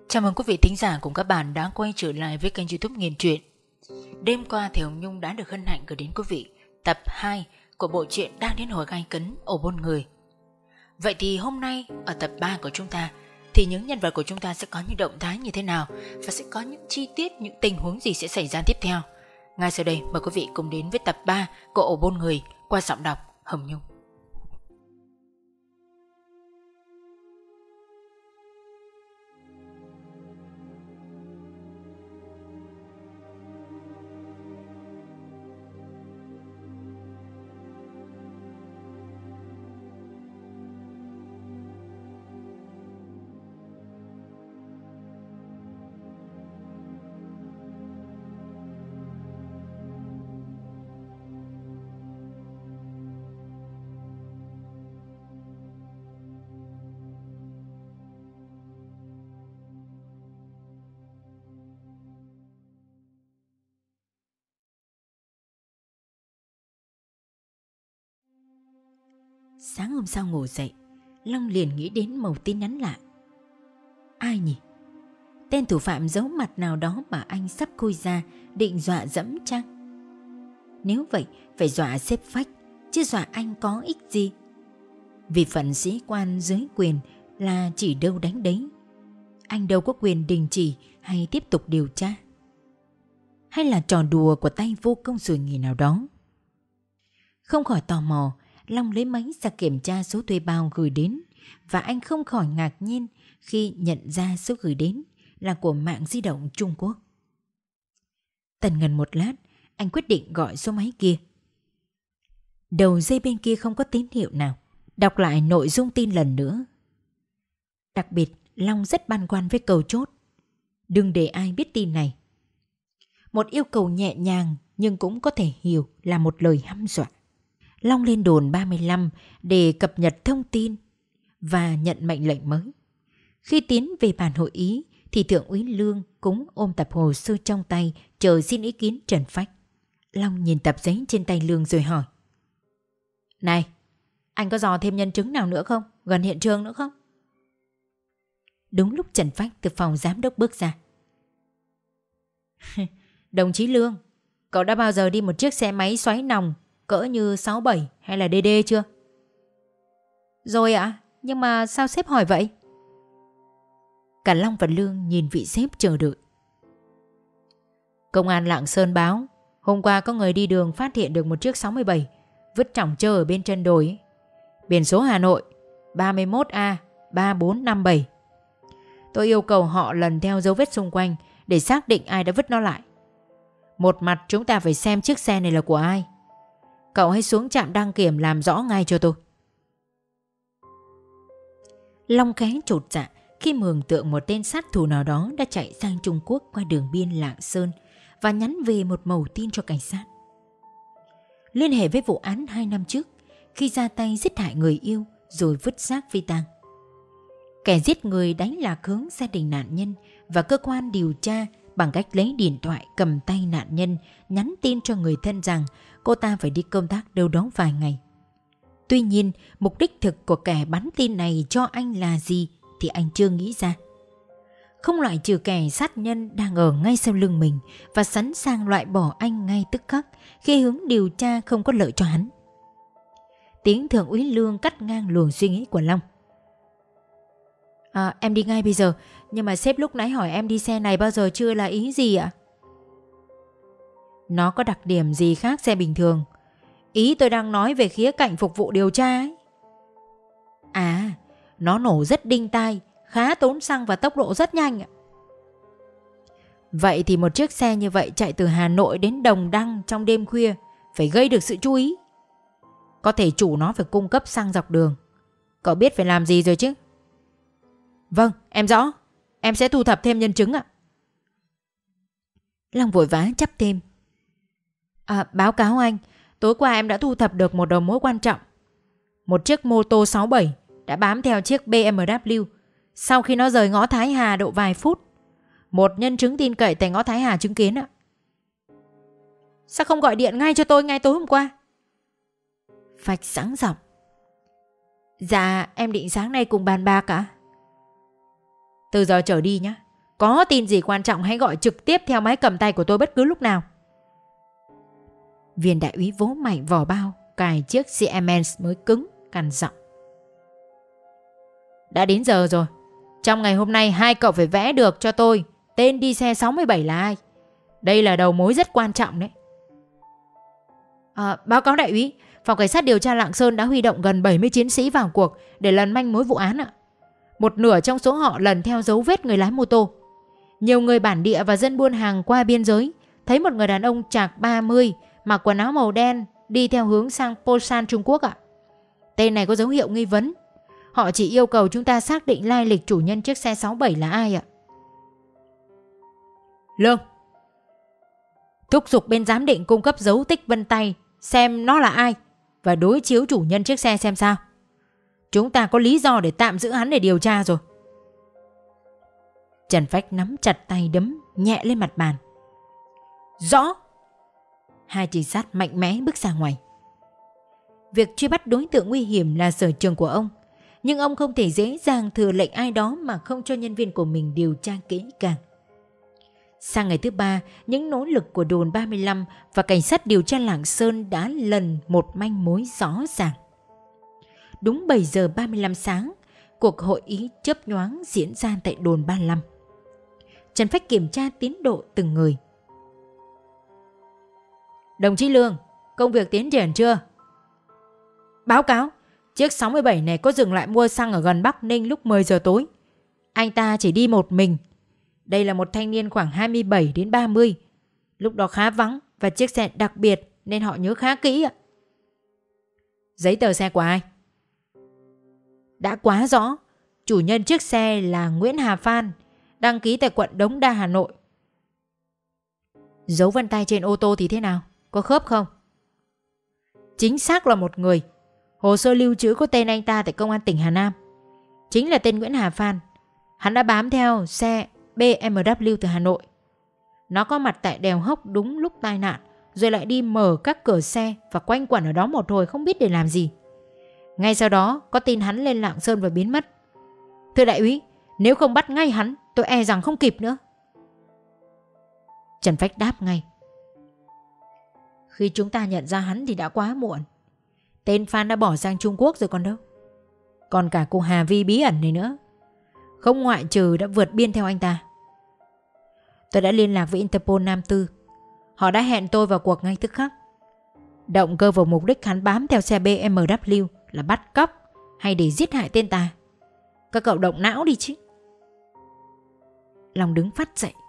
Chào mừng quý vị thính giả cùng các bạn đã quay trở lại với kênh YouTube Nghiền Truyện. Đêm qua thì Hồng Nhung đã được hân hạnh gửi đến quý vị tập 2 của bộ truyện đang đến hồi gay cấn ổ buôn người. Vậy thì hôm nay ở tập 3 của chúng ta thì những nhân vật của chúng ta sẽ có những động thái như thế nào và sẽ có những chi tiết, những tình huống gì sẽ xảy ra tiếp theo. Ngay sau đây mời quý vị cùng đến với tập 3 của ổ buôn người qua giọng đọc Hồng Nhung. Sáng hôm sau ngủ dậy, Long liền nghĩ đến mẩu tin nhắn lạ. Ai nhỉ? Tên thủ phạm giấu mặt nào đó mà anh sắp khui ra định dọa dẫm chăng? Nếu vậy phải dọa sếp phách, chứ dọa anh có ích gì? Vì phận sĩ quan dưới quyền là chỉ đâu đánh đấy. Anh đâu có quyền đình chỉ hay tiếp tục điều tra. Hay là trò đùa của tay vô công rồi nghỉ nào đó? Không khỏi tò mò, Long lấy máy ra kiểm tra số thuê bao gửi đến, và anh không khỏi ngạc nhiên khi nhận ra số gửi đến là của mạng di động Trung Quốc. Tần ngần một lát, anh quyết định gọi số máy kia. Đầu dây bên kia không có tín hiệu nào. Đọc lại nội dung tin lần nữa. Đặc biệt, Long rất băn khoăn với câu chốt: đừng để ai biết tin này. Một yêu cầu nhẹ nhàng nhưng cũng có thể hiểu là một lời hăm dọa. Long lên đồn 35 để cập nhật thông tin và nhận mệnh lệnh mới. Khi tiến về bàn hội ý thì Thượng úy Lương cũng ôm tập hồ sơ trong tay chờ xin ý kiến Trần Phách. Long nhìn tập giấy trên tay Lương rồi hỏi: Này, anh có dò thêm nhân chứng nào nữa không? Gần hiện trường nữa không? Đúng lúc Trần Phách từ phòng giám đốc bước ra. Đồng chí Lương, cậu đã bao giờ đi một chiếc xe máy xoáy nòng cỡ như 67 hay là DD chưa? Rồi ạ, nhưng mà sao sếp hỏi vậy? Cả Long và Lương nhìn vị sếp chờ đợi. Công an Lạng Sơn báo hôm qua có người đi đường phát hiện được một chiếc 67 vứt trỏng trơ ở bên chân đồi ấy. Biển số Hà Nội 31A3457. Tôi yêu cầu họ lần theo dấu vết xung quanh để xác định ai đã vứt nó lại. Một mặt chúng ta phải xem chiếc xe này là của ai. Cậu hãy xuống trạm đăng kiểm làm rõ ngay cho tôi. Long khẽ chột dạ khi mường tượng một tên sát thủ nào đó đã chạy sang Trung Quốc qua đường biên Lạng Sơn và nhắn về một mẩu tin cho cảnh sát. Liên hệ với vụ án 2 năm trước khi ra tay giết hại người yêu rồi vứt xác phi tang. Kẻ giết người đánh lạc hướng gia đình nạn nhân và cơ quan điều tra bằng cách lấy điện thoại cầm tay nạn nhân nhắn tin cho người thân rằng cô ta phải đi công tác đâu đó vài ngày. Tuy nhiên, mục đích thực của kẻ bắn tin này cho anh là gì thì anh chưa nghĩ ra. Không loại trừ kẻ sát nhân đang ở ngay sau lưng mình và sẵn sàng loại bỏ anh ngay tức khắc khi hướng điều tra không có lợi cho hắn. Tiếng Thượng úy Lương cắt ngang luồng suy nghĩ của Long. Em đi ngay bây giờ, nhưng mà sếp lúc nãy hỏi em đi xe này bao giờ chưa là ý gì ạ? Nó có đặc điểm gì khác xe bình thường? Ý tôi đang nói về khía cạnh phục vụ điều tra ấy. À, nó nổ rất đinh tai, khá tốn xăng và tốc độ rất nhanh ạ. Vậy thì một chiếc xe như vậy chạy từ Hà Nội đến Đồng Đăng trong đêm khuya phải gây được sự chú ý. Có thể chủ nó phải cung cấp xăng dọc đường. Cậu biết phải làm gì rồi chứ? Vâng, em rõ. Em sẽ thu thập thêm nhân chứng ạ. Long vội vã chắp thêm. Báo cáo anh, tối qua em đã thu thập được một đầu mối quan trọng. Một chiếc mô tô 67 đã bám theo chiếc BMW sau khi nó rời ngõ Thái Hà độ vài phút. Một nhân chứng tin cậy tại ngõ Thái Hà chứng kiến ạ. Sao không gọi điện ngay cho tôi ngay tối hôm qua? Phạch sẵn giọng. Dạ em định sáng nay cùng bàn bạc ạ. Từ giờ trở đi nhé, Có tin gì quan trọng hãy gọi trực tiếp theo máy cầm tay của tôi bất cứ lúc nào. Viên đại úy vỗ mạnh vỏ bao cài chiếc Siemens mới cứng, căn giọng. Đã đến giờ rồi. Trong ngày hôm nay 2 cậu phải vẽ được cho tôi tên đi xe 67 là ai. Đây là đầu mối rất quan trọng đấy. Báo cáo đại úy, phòng cảnh sát điều tra Lạng Sơn đã huy động gần 70 chiến sĩ vào cuộc để lần manh mối vụ án ạ. Một nửa trong số họ lần theo dấu vết người lái mô tô. Nhiều người bản địa và dân buôn hàng qua biên giới thấy một người đàn ông chạc 30 mặc quần áo màu đen đi theo hướng sang Posan, Trung Quốc ạ. Tên này có dấu hiệu nghi vấn. Họ chỉ yêu cầu chúng ta xác định lai lịch chủ nhân chiếc xe 67 là ai ạ. Lương, thúc giục bên giám định cung cấp dấu tích vân tay xem nó là ai và đối chiếu chủ nhân chiếc xe xem sao. Chúng ta có lý do để tạm giữ hắn để điều tra rồi. Trần Phách nắm chặt tay đấm nhẹ lên mặt bàn. Rõ. Hai trinh sát mạnh mẽ bước ra ngoài. Việc truy bắt đối tượng nguy hiểm là sở trường của ông, nhưng ông không thể dễ dàng thừa lệnh ai đó mà không cho nhân viên của mình điều tra kỹ càng. Sang ngày thứ 3, những nỗ lực của đồn 35 và cảnh sát điều tra Lạng Sơn đã lần một manh mối rõ ràng. Đúng 7 giờ 35 sáng, cuộc hội ý chớp nhoáng diễn ra tại đồn 35. Trần Phách kiểm tra tiến độ từng người. Đồng chí Lương, công việc tiến triển chưa? Báo cáo, chiếc 67 này có dừng lại mua xăng ở gần Bắc Ninh lúc 10 giờ tối. Anh ta chỉ đi một mình. Đây là một thanh niên khoảng 27 đến 30. Lúc đó khá vắng và chiếc xe đặc biệt nên họ nhớ khá kỹ ạ. Giấy tờ xe của ai? Đã quá rõ. Chủ nhân chiếc xe là Nguyễn Hà Phan, đăng ký tại quận Đống Đa, Hà Nội. Dấu vân tay trên ô tô thì thế nào? Có khớp không? Chính xác là một người. Hồ sơ lưu trữ có tên anh ta tại công an tỉnh Hà Nam. Chính là tên Nguyễn Hà Phan. Hắn đã bám theo xe BMW từ Hà Nội. Nó có mặt tại đèo Hốc đúng lúc tai nạn, rồi lại đi mở các cửa xe và quanh quẩn ở đó một hồi không biết để làm gì. Ngay sau đó có tin hắn lên Lạng Sơn và biến mất. Thưa đại úy, nếu không bắt ngay hắn, tôi e rằng không kịp nữa. Trần Phách đáp ngay. Khi chúng ta nhận ra hắn thì đã quá muộn. Tên Phan đã bỏ sang Trung Quốc rồi còn đâu. Còn cả cô Hà Vi bí ẩn này nữa, không ngoại trừ đã vượt biên theo anh ta. Tôi đã liên lạc với Interpol Nam Tư. Họ đã hẹn tôi vào cuộc ngay tức khắc. Động cơ và mục đích hắn bám theo xe BMW là bắt cóc hay để giết hại tên ta? Các cậu động não đi chứ. Long đứng phát dậy.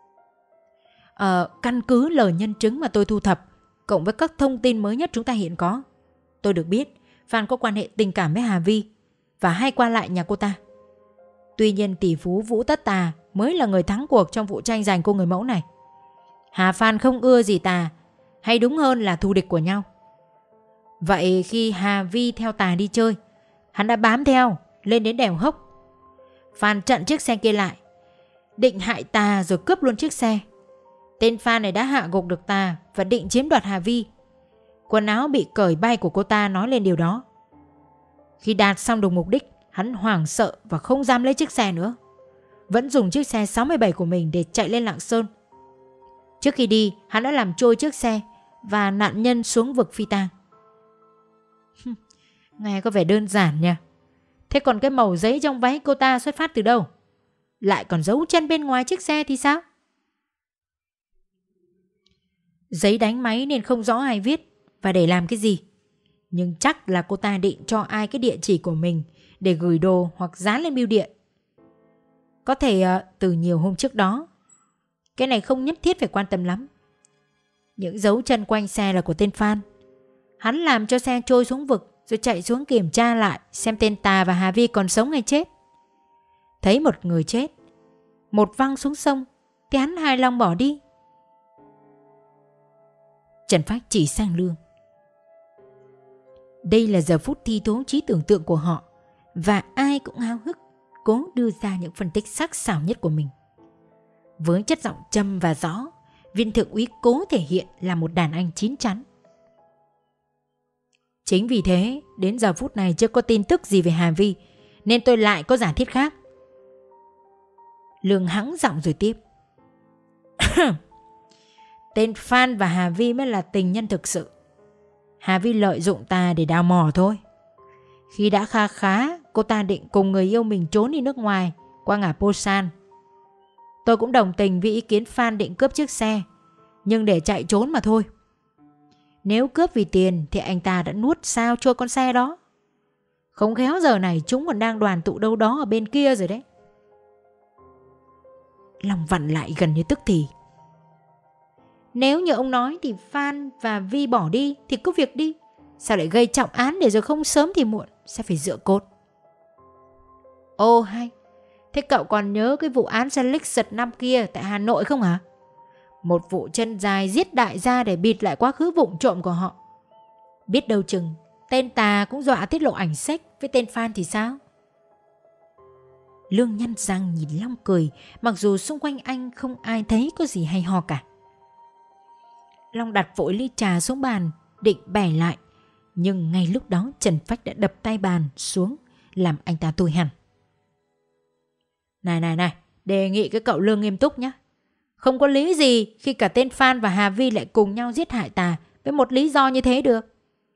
Căn cứ lời nhân chứng mà tôi thu thập cộng với các thông tin mới nhất chúng ta hiện có, tôi được biết Phan có quan hệ tình cảm với Hà Vi và hay qua lại nhà cô ta. Tuy nhiên tỷ phú Vũ Tất Tà mới là người thắng cuộc trong vụ tranh giành cô người mẫu này. Hà Phan không ưa gì Tà, hay đúng hơn là thù địch của nhau. Vậy khi Hà Vi theo Tà đi chơi, hắn đã bám theo lên đến đèo Hốc. Phan chặn chiếc xe kia lại, định hại Tà rồi cướp luôn chiếc xe. Tên Phan này đã hạ gục được Tà và định chiếm đoạt Hà Vi. Quần áo bị cởi bay của cô ta nói lên điều đó. Khi đạt xong được mục đích, hắn hoảng sợ và không dám lấy chiếc xe nữa. Vẫn dùng chiếc xe 67 của mình để chạy lên Lạng Sơn. Trước khi đi, hắn đã làm trôi chiếc xe và nạn nhân xuống vực phi tang. Nghe có vẻ đơn giản nha. Thế còn cái mẩu giấy trong váy cô ta xuất phát từ đâu? Lại còn dấu chân bên ngoài chiếc xe thì sao? Giấy đánh máy nên không rõ ai viết và để làm cái gì. Nhưng chắc là cô ta định cho ai cái địa chỉ của mình để gửi đồ hoặc dán lên bưu điện. Có thể từ nhiều hôm trước đó. Cái này không nhất thiết phải quan tâm lắm. Những dấu chân quanh xe là của tên Phan. Hắn làm cho xe trôi xuống vực rồi chạy xuống kiểm tra lại xem tên Tà và Hà Vi còn sống hay chết. Thấy một người chết, một văng xuống sông, thì hắn hài lòng bỏ đi. Trần Phách chỉ sang Lương. Đây là giờ phút thi thố trí tưởng tượng của họ, và ai cũng háo hức cố đưa ra những phân tích sắc sảo nhất của mình. Với chất giọng trầm và rõ, viên thượng úy cố thể hiện là một đàn anh chín chắn. Chính vì thế, đến giờ phút này chưa có tin tức gì về Hà Vi, nên tôi lại có giả thiết khác. Lương hắng giọng rồi tiếp. Tên Phan và Hà Vi mới là tình nhân thực sự. Hà Vi lợi dụng ta để đào mỏ thôi. Khi đã kha khá, cô ta định cùng người yêu mình trốn đi nước ngoài qua ngã Posan. Tôi cũng đồng tình với ý kiến Phan định cướp chiếc xe, nhưng để chạy trốn mà thôi. Nếu cướp vì tiền thì anh ta đã nuốt sao trôi con xe đó. Không khéo giờ này chúng còn đang đoàn tụ đâu đó ở bên kia rồi đấy. Long vặn lại gần như tức thì. Nếu như ông nói thì Phan và Vi bỏ đi thì cứ việc đi. Sao lại gây trọng án để rồi không sớm thì muộn sẽ phải dựa cốt. Ô hay, thế cậu còn nhớ cái vụ án xe Lexus năm kia tại Hà Nội không hả? Một vụ chân dài giết đại gia để bịt lại quá khứ vụng trộm của họ. Biết đâu chừng tên tà cũng dọa tiết lộ ảnh sách với tên Phan thì sao? Lương nhăn răng nhìn Long cười, mặc dù xung quanh anh không ai thấy có gì hay ho cả. Long đặt vội ly trà xuống bàn, định bẻ lại. Nhưng ngay lúc đó Trần Phách đã đập tay bàn xuống, làm anh ta tủi hẳn. Này, đề nghị cái cậu Lương nghiêm túc nhé. Không có lý gì khi cả tên Phan và Hà Vi lại cùng nhau giết hại ta với một lý do như thế được.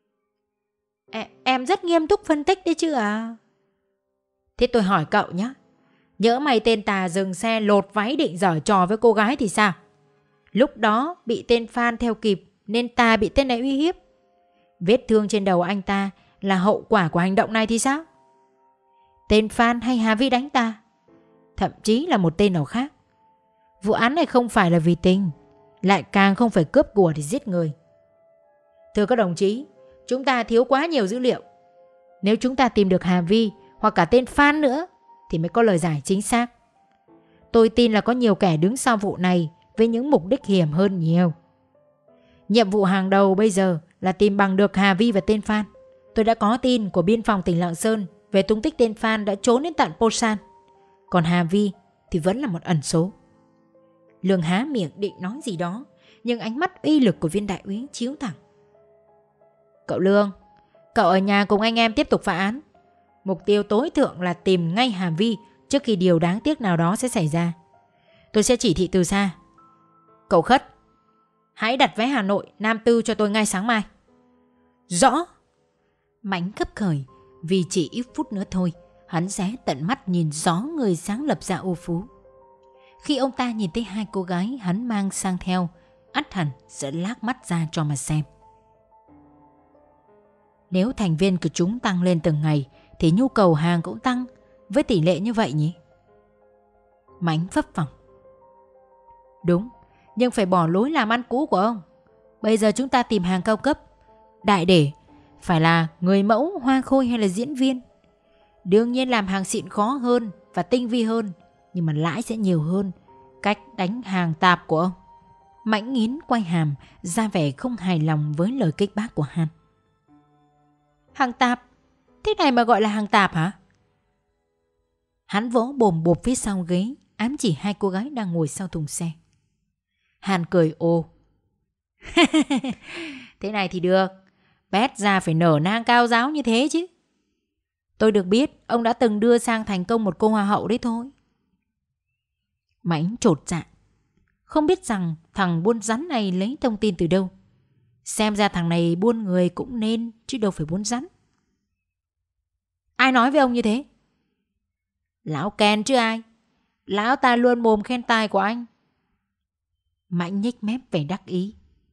Em rất nghiêm túc phân tích đấy chứ à. Thế tôi hỏi cậu nhé, nhỡ mày tên tà dừng xe lột váy định giở trò với cô gái thì sao? Lúc đó bị tên Phan theo kịp nên ta bị tên này uy hiếp. Vết thương trên đầu anh ta là hậu quả của hành động này thì sao? Tên Phan hay Hà Vi đánh ta, thậm chí là một tên nào khác. Vụ án này không phải là vì tình, lại càng không phải cướp của để giết người. Thưa các đồng chí, chúng ta thiếu quá nhiều dữ liệu. Nếu chúng ta tìm được Hà Vi hoặc cả tên Phan nữa thì mới có lời giải chính xác. Tôi tin là có nhiều kẻ đứng sau vụ này với những mục đích hiểm hơn nhiều. Nhiệm vụ hàng đầu bây giờ là tìm bằng được Hà Vi và tên Phan. Tôi đã có tin của biên phòng tỉnh Lạng Sơn về tung tích tên Phan đã trốn đến tận Posan. Còn Hà Vi thì vẫn là một ẩn số. Lương há miệng định nói gì đó, nhưng ánh mắt uy lực của viên đại úy chiếu thẳng. Cậu Lương, cậu ở nhà cùng anh em tiếp tục phá án. Mục tiêu tối thượng là tìm ngay Hà Vi trước khi điều đáng tiếc nào đó sẽ xảy ra. Tôi sẽ chỉ thị từ xa. Cậu Khất, hãy đặt vé Hà Nội Nam Tư cho tôi ngay sáng mai. Rõ. Mãnh khấp khởi, vì chỉ ít phút nữa thôi hắn sẽ tận mắt nhìn rõ người sáng lập ra Ô Phú. Khi ông ta nhìn thấy hai cô gái hắn mang sang theo, ắt hẳn sẽ lác mắt ra cho mà xem. Nếu thành viên của chúng tăng lên từng ngày thì nhu cầu hàng cũng tăng với tỷ lệ như vậy nhỉ? Mãnh phấp phỏng. Đúng, nhưng phải bỏ lối làm ăn cũ của ông. Bây giờ chúng ta tìm hàng cao cấp, đại để phải là người mẫu, hoa khôi hay là diễn viên. Đương nhiên làm hàng xịn khó hơn và tinh vi hơn, nhưng mà lãi sẽ nhiều hơn. Cách đánh hàng tạp của ông. Mãnh nghiến quay hàm, ra vẻ không hài lòng với lời kích bác của Han. Hàng tạp? Thế này mà gọi là hàng tạp hả? Hắn vỗ bồm bộp phía sau ghế, ám chỉ hai cô gái đang ngồi sau thùng xe. Han cười ồ. Thế này thì được, bét ra phải nở nang cao giáo như thế chứ. Tôi được biết ông đã từng đưa sang thành công một cô hoa hậu đấy thôi. Mãnh chột dạ, không biết rằng thằng buôn rắn này lấy thông tin từ đâu. Xem ra thằng này buôn người cũng nên, chứ đâu phải buôn rắn. Ai nói với ông như thế? Lão Ken chứ ai. Lão ta luôn mồm khen tài của anh. Mãnh nhếch mép vẻ đắc ý.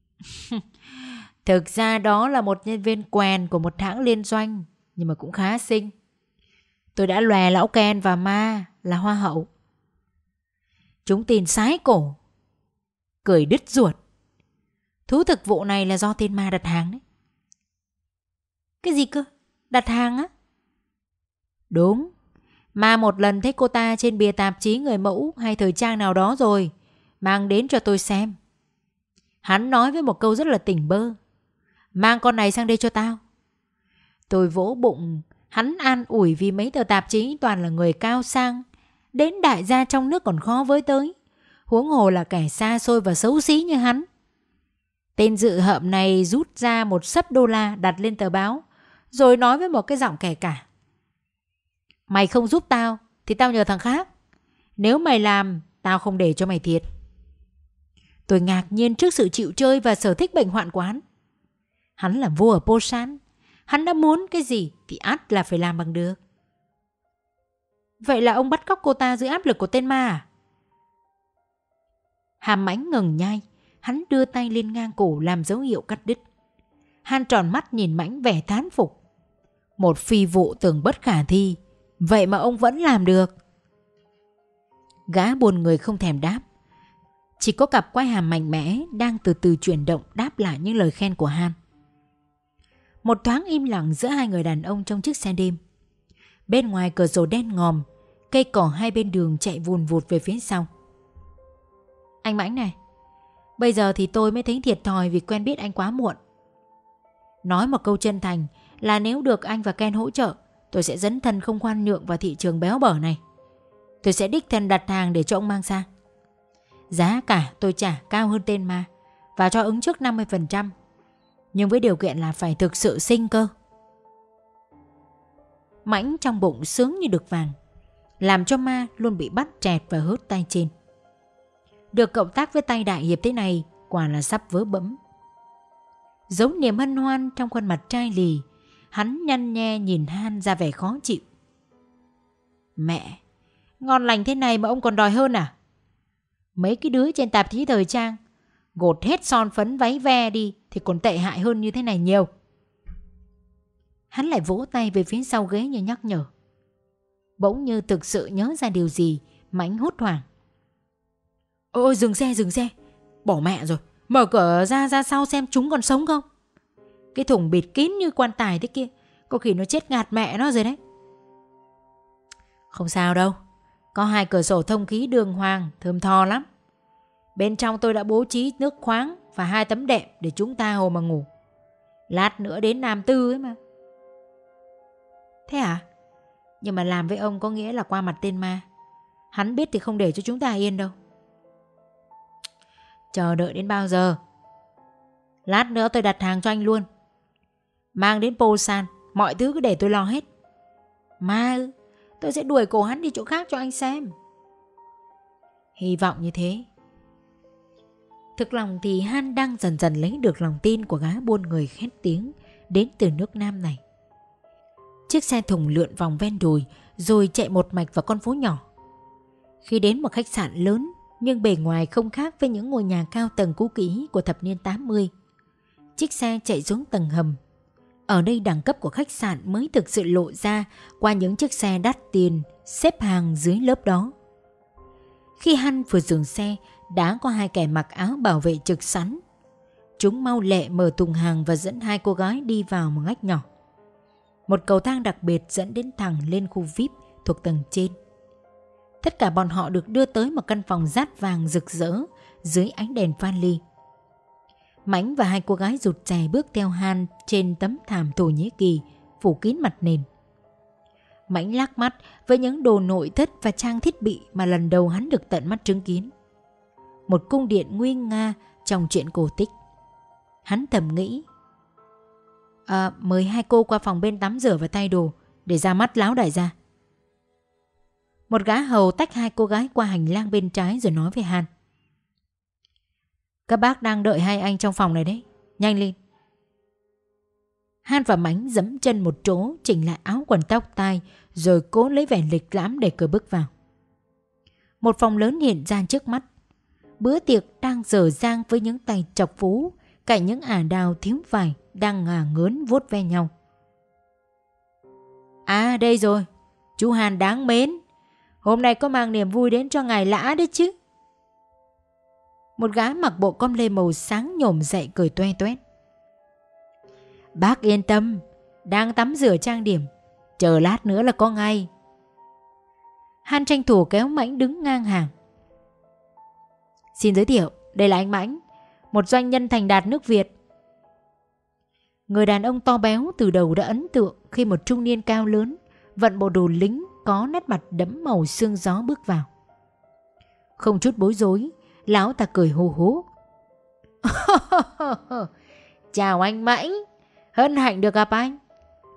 Thực ra đó là một nhân viên quèn của một hãng liên doanh, nhưng mà cũng khá xinh. Tôi đã lòe lão Ken và ma là hoa hậu. Chúng tin sái cổ, cười đứt ruột. Thú thực vụ này là do tên ma đặt hàng đấy. Cái gì cơ? Đặt hàng á? Đúng. Ma một lần thấy cô ta trên bìa tạp chí người mẫu hay thời trang nào đó rồi, mang đến cho tôi xem. Hắn nói với một câu rất là tỉnh bơ: mang con này sang đây cho tao. Tôi vỗ bụng. Hắn an ủi vì mấy tờ tạp chí toàn là người cao sang, đến đại gia trong nước còn khó với tới, huống hồ là kẻ xa xôi và xấu xí như hắn. Tên dự hợm này rút ra một xấp đô la đặt lên tờ báo, rồi nói với một cái giọng kẻ cả: mày không giúp tao thì tao nhờ thằng khác. Nếu mày làm, tao không để cho mày thiệt. Tôi ngạc nhiên trước sự chịu chơi và sở thích bệnh hoạn của hắn. Hắn là vua ở Posan. Hắn đã muốn cái gì thì ắt là phải làm bằng được. Vậy là ông bắt cóc cô ta dưới áp lực của tên ma à? Hàm Mãnh ngừng nhai. Hắn đưa tay lên ngang cổ làm dấu hiệu cắt đứt. Han tròn mắt nhìn Mãnh vẻ thán phục. Một phi vụ tưởng bất khả thi, vậy mà ông vẫn làm được. Gã buồn người không thèm đáp. Chỉ có cặp quai hàm mạnh mẽ đang từ từ chuyển động đáp lại những lời khen của Han. Một thoáng im lặng giữa hai người đàn ông trong chiếc xe đêm. Bên ngoài cửa sổ đen ngòm, cây cỏ hai bên đường chạy vùn vụt về phía sau. Anh Mãnh này, bây giờ thì tôi mới thấy thiệt thòi vì quen biết anh quá muộn. Nói một câu chân thành là nếu được anh và Ken hỗ trợ, tôi sẽ dấn thân không khoan nhượng vào thị trường béo bở này. Tôi sẽ đích thân đặt hàng để cho ông mang sang. Giá cả tôi trả cao hơn tên ma và cho ứng trước 50%. Nhưng với điều kiện là phải thực sự xinh cơ. Mãnh trong bụng sướng như được vàng, làm cho ma luôn bị bắt chẹt và hớt tay trên. Được cộng tác với tay đại hiệp thế này quả là sắp vỡ bẫm. Giấu niềm hân hoan trong khuôn mặt trai lì, hắn nhăn nhe nhìn Han ra vẻ khó chịu. Mẹ, ngon lành thế này mà ông còn đòi hơn à? Mấy cái đứa trên tạp chí thời trang gột hết son phấn váy ve đi thì còn tệ hại hơn như thế này nhiều. Hắn lại vỗ tay về phía sau ghế như nhắc nhở. Bỗng như thực sự nhớ ra điều gì, Mãnh hốt hoảng. Ôi dừng xe, bỏ mẹ rồi, mở cửa ra sau xem chúng còn sống không. Cái thùng bịt kín như quan tài thế kia, có khi nó chết ngạt mẹ nó rồi đấy. Không sao đâu, có 2 cửa sổ thông khí đường hoàng, thơm tho lắm. Bên trong tôi đã bố trí nước khoáng và 2 tấm đệm để chúng ta hồ mà ngủ. Lát nữa đến Nam Tư ấy mà. Thế à? Nhưng mà làm với ông có nghĩa là qua mặt tên ma. Hắn biết thì không để cho chúng ta yên đâu. Chờ đợi đến bao giờ? Lát nữa tôi đặt hàng cho anh luôn. Mang đến Posan, mọi thứ cứ để tôi lo hết. Ma ư? Tôi sẽ đuổi cổ hắn đi chỗ khác cho anh xem. Hy vọng như thế. Thực lòng thì Han đang dần dần lấy được lòng tin của gã buôn người khét tiếng đến từ nước Nam này. Chiếc xe thùng lượn vòng ven đồi rồi chạy một mạch vào con phố nhỏ. Khi đến một khách sạn lớn nhưng bề ngoài không khác với những ngôi nhà cao tầng cũ kỹ của thập niên 80, chiếc xe chạy xuống tầng hầm. Ở đây đẳng cấp của khách sạn mới thực sự lộ ra qua những chiếc xe đắt tiền xếp hàng dưới lớp đó. Khi Han vừa dừng xe, đã có 2 kẻ mặc áo bảo vệ trực sẵn. Chúng mau lẹ mở thùng hàng và dẫn 2 cô gái đi vào một ngách nhỏ. Một cầu thang đặc biệt dẫn đến thẳng lên khu VIP thuộc tầng trên. Tất cả bọn họ được đưa tới một căn phòng dát vàng rực rỡ dưới ánh đèn pha ly. Mãnh và 2 cô gái rụt rè bước theo Han trên tấm thảm Thổ Nhĩ Kỳ phủ kín mặt nền. Mãnh lác mắt với những đồ nội thất và trang thiết bị mà lần đầu hắn được tận mắt chứng kiến. Một cung điện nguy nga trong truyện cổ tích. Hắn thầm nghĩ, mời 2 cô qua phòng bên tắm rửa và thay đồ để ra mắt lão đại gia. Một gã hầu tách 2 cô gái qua hành lang bên trái rồi nói với Han. Các bác đang đợi 2 anh trong phòng này đấy, nhanh lên. Han và Mãnh giẫm chân một chỗ, chỉnh lại áo quần tóc tai rồi cố lấy vẻ lịch lãm để cửa bước vào. Một phòng lớn hiện ra trước mắt. Bữa tiệc đang dở dang với những tay chọc phú cạnh những ả đào thiếu vải đang ngả ngớn vuốt ve nhau. À đây rồi, chú Han đáng mến. Hôm nay có mang niềm vui đến cho ngài lã đấy chứ. Một gã mặc bộ com lê màu sáng nhổm dậy cười toe toét. Bác yên tâm, đang tắm rửa trang điểm, chờ lát nữa là có ngay. Han tranh thủ kéo Mãnh đứng ngang hàng. Xin giới thiệu, đây là anh Mãnh, một doanh nhân thành đạt nước Việt. Người đàn ông to béo từ đầu đã ấn tượng khi một trung niên cao lớn vận bộ đồ lính có nét mặt đẫm màu sương gió bước vào. Không chút bối rối, lão ta cười hô hố. Chào anh Mãnh, hân hạnh được gặp anh.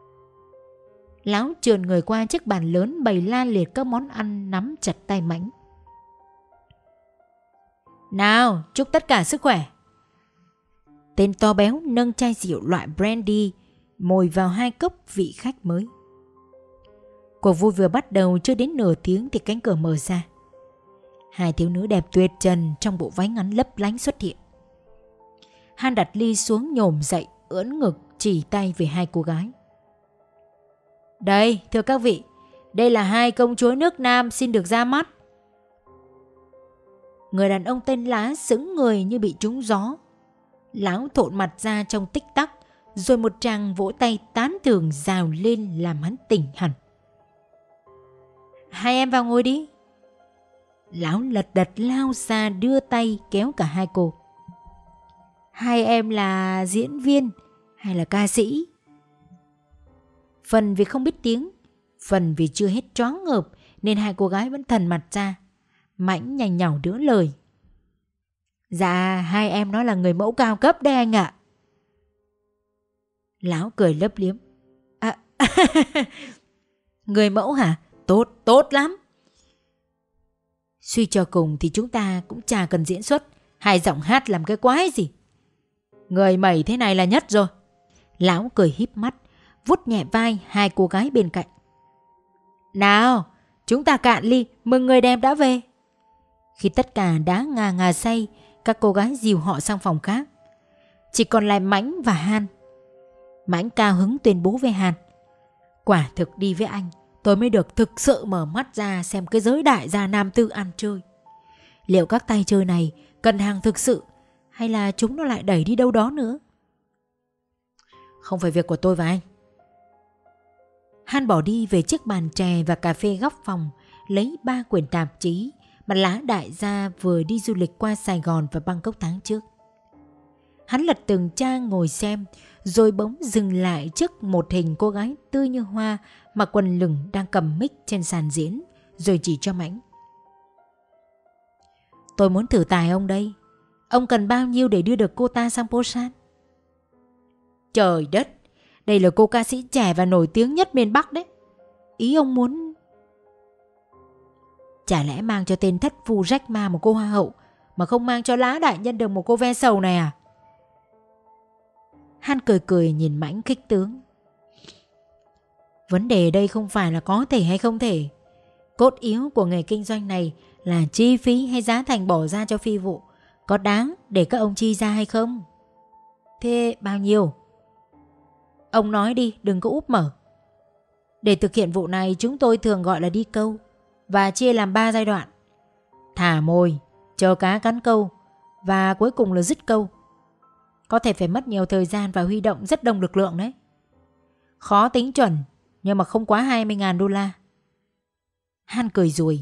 Lão trườn người qua chiếc bàn lớn bày la liệt các món ăn nắm chặt tay Mãnh. Nào, chúc tất cả sức khỏe. Tên to béo nâng chai rượu loại brandy, mồi vào 2 cốc vị khách mới. Cuộc vui vừa bắt đầu chưa đến nửa tiếng thì cánh cửa mở ra. 2 thiếu nữ đẹp tuyệt trần trong bộ váy ngắn lấp lánh xuất hiện. Han đặt ly xuống nhổm dậy, ưỡn ngực chỉ tay về 2 cô gái. Đây, thưa các vị, đây là 2 công chúa nước Nam xin được ra mắt. Người đàn ông tên Lá sững người như bị trúng gió. Lão thộn mặt ra trong tích tắc, rồi một tràng vỗ tay tán thưởng rào lên làm hắn tỉnh hẳn. Hai em vào ngồi đi. Lão lật đật lao ra đưa tay kéo cả 2 cô. Hai em là diễn viên hay là ca sĩ? Phần vì không biết tiếng, phần vì chưa hết choáng ngợp nên 2 cô gái vẫn thần mặt ra. Mãnh nhanh nhảu đỡ lời. Dạ, 2 em nó là người mẫu cao cấp đấy anh ạ. Lão cười lấp liếm. Người mẫu hả? Tốt, tốt lắm. Suy cho cùng thì chúng ta cũng chả cần diễn xuất, 2 giọng hát làm cái quái gì. Người mẩy thế này là nhất rồi. Lão cười híp mắt, vuốt nhẹ vai 2 cô gái bên cạnh. Nào, chúng ta cạn ly mừng người đẹp đã về. Khi tất cả đã ngà ngà say, các cô gái dìu họ sang phòng khác. Chỉ còn lại Mãnh và Han. Mãnh cao hứng tuyên bố với Han. Quả thực đi với anh, tôi mới được thực sự mở mắt ra xem cái giới đại gia nam tư ăn chơi. Liệu các tay chơi này cần hàng thực sự hay là chúng nó lại đẩy đi đâu đó nữa? Không phải việc của tôi và anh. Han bỏ đi về chiếc bàn chè và cà phê góc phòng, lấy 3 quyển tạp chí mà Lá đại gia vừa đi du lịch qua Sài Gòn và Bangkok tháng trước. Hắn lật từng trang ngồi xem, rồi bỗng dừng lại trước một hình cô gái tươi như hoa mặc quần lửng đang cầm mic trên sàn diễn, rồi chỉ cho Mãnh. Tôi muốn thử tài ông đây. Ông cần bao nhiêu để đưa được cô ta sang Busan? Trời đất, đây là cô ca sĩ trẻ và nổi tiếng nhất miền Bắc đấy. Ý ông muốn... Chả lẽ mang cho tên thất phu Jack Ma một cô hoa hậu, mà không mang cho Lá đại nhân được một cô ve sầu này à? Han cười cười nhìn Mãnh khích tướng. Vấn đề đây không phải là có thể hay không thể. Cốt yếu của nghề kinh doanh này là chi phí hay giá thành bỏ ra cho phi vụ có đáng để các ông chi ra hay không? Thế bao nhiêu? Ông nói đi, đừng có úp mở. Để thực hiện vụ này chúng tôi thường gọi là đi câu và chia làm 3 giai đoạn. Thả mồi, chờ cá cắn câu và cuối cùng là dứt câu. Có thể phải mất nhiều thời gian và huy động rất đông lực lượng đấy. Khó tính chuẩn, nhưng mà không quá 20.000 đô la. Han cười rùi.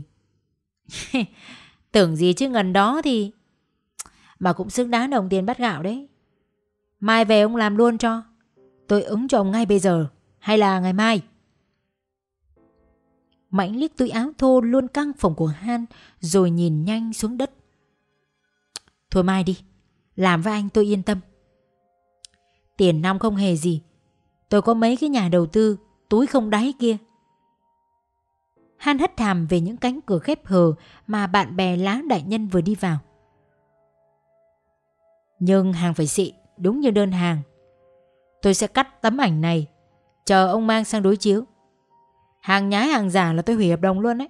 Tưởng gì chứ ngần đó thì... Mà cũng xứng đáng đồng tiền bát gạo đấy. Mai về ông làm luôn cho. Tôi ứng cho ông ngay bây giờ. Hay là ngày mai? Mãnh liếc túi áo thô luôn căng phồng của Han, rồi nhìn nhanh xuống đất. Thôi mai đi. Làm với anh tôi yên tâm. Tiền nong không hề gì. Tôi có mấy cái nhà đầu tư túi không đáy kia. Han hất hàm về những cánh cửa khép hờ mà bạn bè Lá đại nhân vừa đi vào. Nhưng hàng phải xịn, đúng như đơn hàng. Tôi sẽ cắt tấm ảnh này, chờ ông mang sang đối chiếu. Hàng nhái hàng giả là tôi hủy hợp đồng luôn đấy.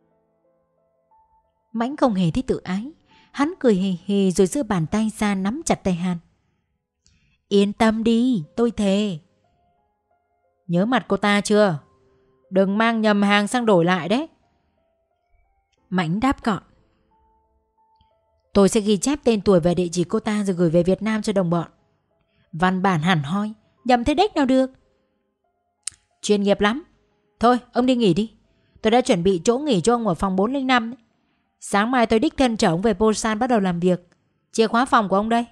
Mãnh không hề thấy tự ái. Hắn cười hề hề rồi giơ bàn tay ra nắm chặt tay Han. Yên tâm đi, tôi thề. Nhớ mặt cô ta chưa? Đừng mang nhầm hàng sang đổi lại đấy. Mãnh đáp gọn. Tôi sẽ ghi chép tên tuổi và địa chỉ cô ta rồi gửi về Việt Nam cho đồng bọn. Văn bản hẳn hoi, nhầm thế đếch nào được. Chuyên nghiệp lắm. Thôi, ông đi nghỉ đi. Tôi đã chuẩn bị chỗ nghỉ cho ông ở phòng 405 đấy. Sáng mai tôi đích thân chở ông về Busan bắt đầu làm việc. Chìa khóa phòng của ông đây.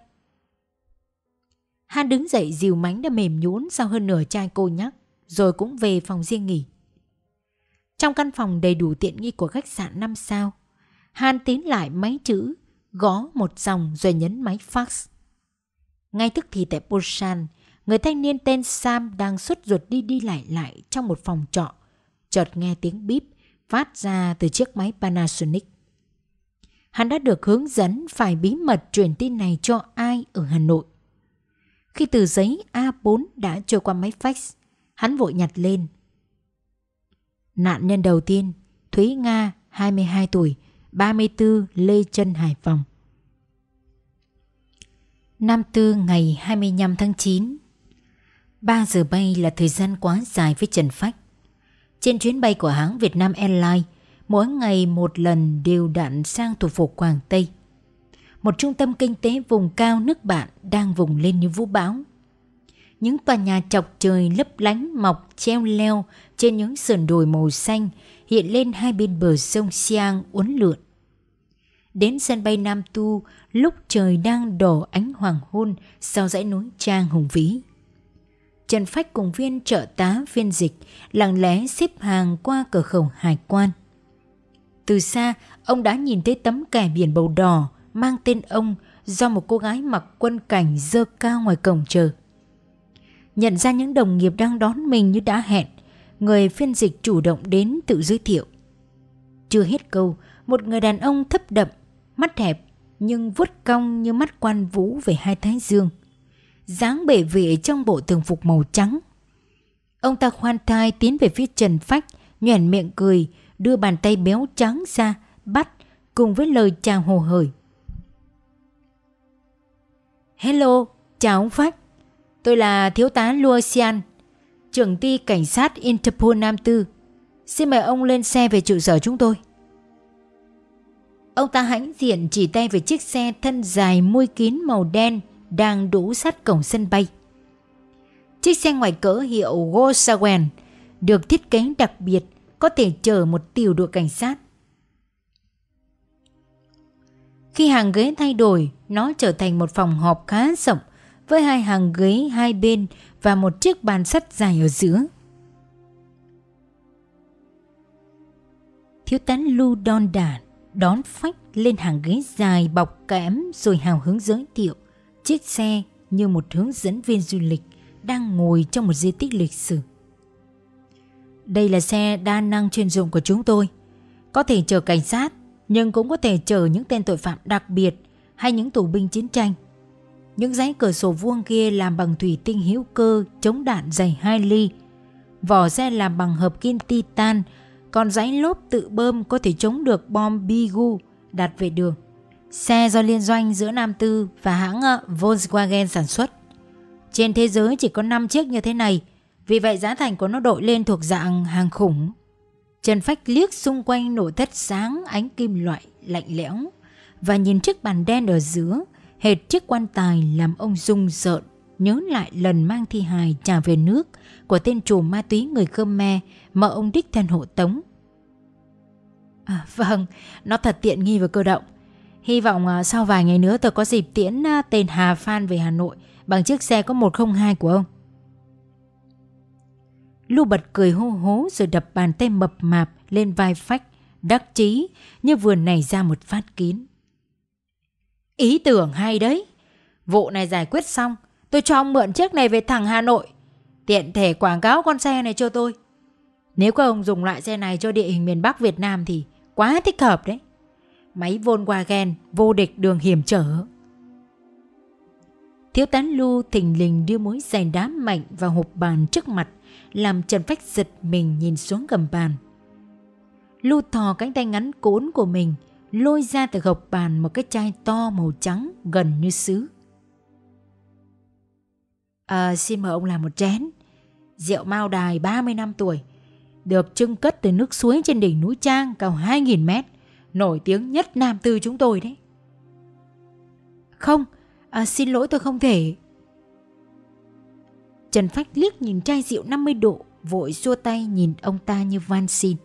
Han đứng dậy dìu Mãnh đã mềm nhũn sau hơn nửa chai cô nhắc, rồi cũng về phòng riêng nghỉ. Trong căn phòng đầy đủ tiện nghi của khách sạn 5 sao, Han tiến lại máy chữ, gõ một dòng rồi nhấn máy fax. Ngay tức thì tại Busan, người thanh niên tên Sam đang sốt ruột đi lại trong một phòng trọ, chợt nghe tiếng bíp phát ra từ chiếc máy Panasonic. hắn đã được hướng dẫn phải bí mật truyền tin này cho ai ở Hà Nội. Khi tờ giấy A4 đã trôi qua máy fax, hắn vội nhặt lên. Nạn nhân đầu tiên, Thúy Nga, 22 tuổi, 34, Lê Chân, Hải Phòng. Năm Tư ngày 25 tháng 9. 3 giờ bay là thời gian quá dài với Trần Phách. Trên chuyến bay của hãng Vietnam Airlines, mỗi ngày một lần đều đặn sang thủ phủ Quảng Tây, một trung tâm kinh tế vùng cao nước bạn đang vùng lên như vũ bão. Những tòa nhà chọc trời lấp lánh mọc treo leo trên những sườn đồi màu xanh hiện lên hai bên bờ sông Siang uốn lượn. Đến sân bay Nam Tu lúc trời đang đổ ánh hoàng hôn sau dãy núi Trang hùng vĩ. Trần Phách cùng viên trợ tá phiên dịch lặng lẽ xếp hàng qua cửa khẩu hải quan. Từ xa, ông đã nhìn thấy tấm kẻ biển màu đỏ mang tên ông do một cô gái mặc quân cảnh giơ cao ngoài cổng chờ. Nhận ra những đồng nghiệp đang đón mình như đã hẹn, người phiên dịch chủ động đến tự giới thiệu. Chưa hết câu, một người đàn ông thấp đậm, mắt hẹp nhưng vuốt cong như mắt quan vũ về hai thái dương, dáng bể vệ trong bộ thường phục màu trắng. Ông ta khoan thai tiến về phía Trần Phách, nhoẻn miệng cười, đưa bàn tay béo trắng ra bắt cùng với lời chào hồ hởi. Hello, chào ông Phách. Tôi là thiếu tá Lua Xian, trưởng ty cảnh sát Interpol Nam Tư. Xin mời ông lên xe về trụ sở chúng tôi. Ông ta hãnh diện chỉ tay về chiếc xe thân dài mui kín màu đen đang đỗ sát cổng sân bay. Chiếc xe ngoài cỡ hiệu Volkswagen được thiết kế đặc biệt, có thể chở một tiểu đội cảnh sát. Khi hàng ghế thay đổi, nó trở thành một phòng họp khá rộng với hai hàng ghế hai bên và một chiếc bàn sắt dài ở giữa. Thiếu tá Lu đon đả đón Phách lên hàng ghế dài bọc kẽm rồi hào hứng giới thiệu chiếc xe như một hướng dẫn viên du lịch đang ngồi trong một di tích lịch sử. Đây là xe đa năng chuyên dụng của chúng tôi, có thể chở cảnh sát nhưng cũng có thể chở những tên tội phạm đặc biệt hay những tù binh chiến tranh. Những dãy cửa sổ vuông kia làm bằng thủy tinh hữu cơ chống đạn dày 2 ly. Vỏ xe làm bằng hợp kim titan, còn dãy lốp tự bơm có thể chống được bom Bigu đặt về đường. Xe do liên doanh giữa Nam Tư và hãng Volkswagen sản xuất. Trên thế giới chỉ có 5 chiếc như thế này, vì vậy giá thành của nó đội lên thuộc dạng hàng khủng. Trần Phách liếc xung quanh nội thất sáng ánh kim loại lạnh lẽo và nhìn chiếc bàn đen ở giữa, hệt chiếc quan tài làm ông rùng rợn nhớ lại lần mang thi hài trả về nước của tên trùm ma túy người Khmer mà ông đích thân hộ tống. Vâng, nó thật tiện nghi và cơ động. Hy vọng sau vài ngày nữa tôi có dịp tiễn tên Hà Phan về Hà Nội bằng chiếc xe có 102 của ông. Lu bật cười hô hố rồi đập bàn tay mập mạp lên vai Phách, đắc chí như vừa nảy ra một phát kín. Ý tưởng hay đấy. Vụ này giải quyết xong, tôi cho ông mượn chiếc này về thẳng Hà Nội, tiện thể quảng cáo con xe này cho tôi. Nếu các ông dùng loại xe này cho địa hình miền Bắc Việt Nam thì quá thích hợp đấy. Máy Volkswagen vô địch đường hiểm trở. Thiếu tá Lu thình lình đưa mối giày đá mạnh vào hộp bàn trước mặt, làm Trần Phách giật mình nhìn xuống gầm bàn. Lu thò cánh tay ngắn cốn của mình, lôi ra từ gộc bàn một cái chai to màu trắng gần như sứ. Xin mời ông làm một chén. Rượu Mao Đài 30 năm tuổi, được trưng cất từ nước suối trên đỉnh núi Trang cao 2.000 mét, nổi tiếng nhất Nam Tư chúng tôi đấy. Không, xin lỗi tôi không thể. Trần Phách liếc nhìn chai rượu 50 độ, vội xua tay nhìn ông ta như van xin.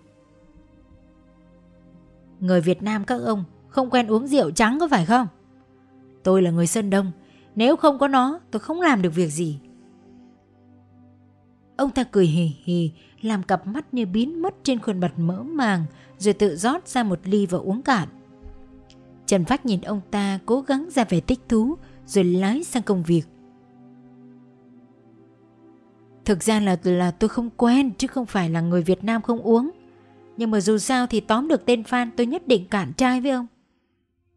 Người Việt Nam các ông không quen uống rượu trắng có phải không? Tôi là người Sơn Đông, nếu không có nó tôi không làm được việc gì. Ông ta cười hì hì, làm cặp mắt như biến mất trên khuôn mặt mỡ màng, rồi tự rót ra một ly và uống cạn. Trần Phách nhìn ông ta cố gắng ra vẻ thích thú, rồi lái sang công việc. Thực ra là tôi không quen, chứ không phải là người Việt Nam không uống. Nhưng mà dù sao thì tóm được tên Phan, tôi nhất định cạn chai với ông.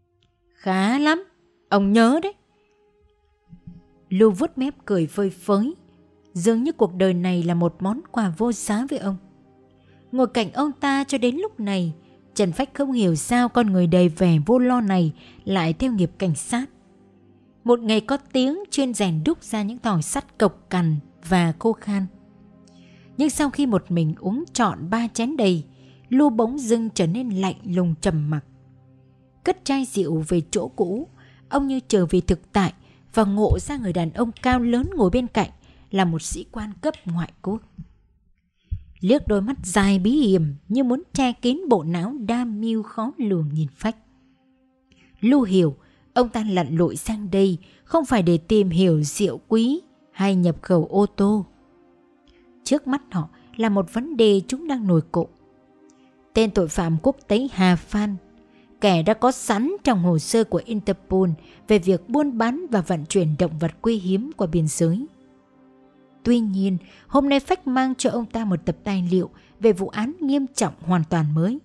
Khá lắm, ông nhớ đấy. Lưu vuốt mép cười phơi phới, dường như cuộc đời này là một món quà vô giá với ông. Ngồi cạnh ông ta cho đến lúc này, Trần Phách không hiểu sao con người đầy vẻ vô lo này lại theo nghiệp cảnh sát. Một nghề có tiếng chuyên rèn đúc ra những thỏi sắt cộc cằn và khô khan. Nhưng sau khi một mình uống trọn 3 chén đầy, Lưu bỗng dưng trở nên lạnh lùng trầm mặc. Cất chai rượu về chỗ cũ, ông như trở về thực tại và ngộ ra người đàn ông cao lớn ngồi bên cạnh là một sĩ quan cấp ngoại quốc. Liếc đôi mắt dài bí hiểm như muốn che kín bộ não đa mưu khó lường nhìn Phách. Lưu hiểu ông ta lặn lội sang đây không phải để tìm hiểu rượu quý hay nhập khẩu ô tô. Trước mắt họ là một vấn đề chúng đang nổi cộm. Tên tội phạm quốc tế Hà Phan, kẻ đã có sẵn trong hồ sơ của Interpol về việc buôn bán và vận chuyển động vật quý hiếm qua biên giới. Tuy nhiên, hôm nay Phách mang cho ông ta một tập tài liệu về vụ án nghiêm trọng hoàn toàn mới.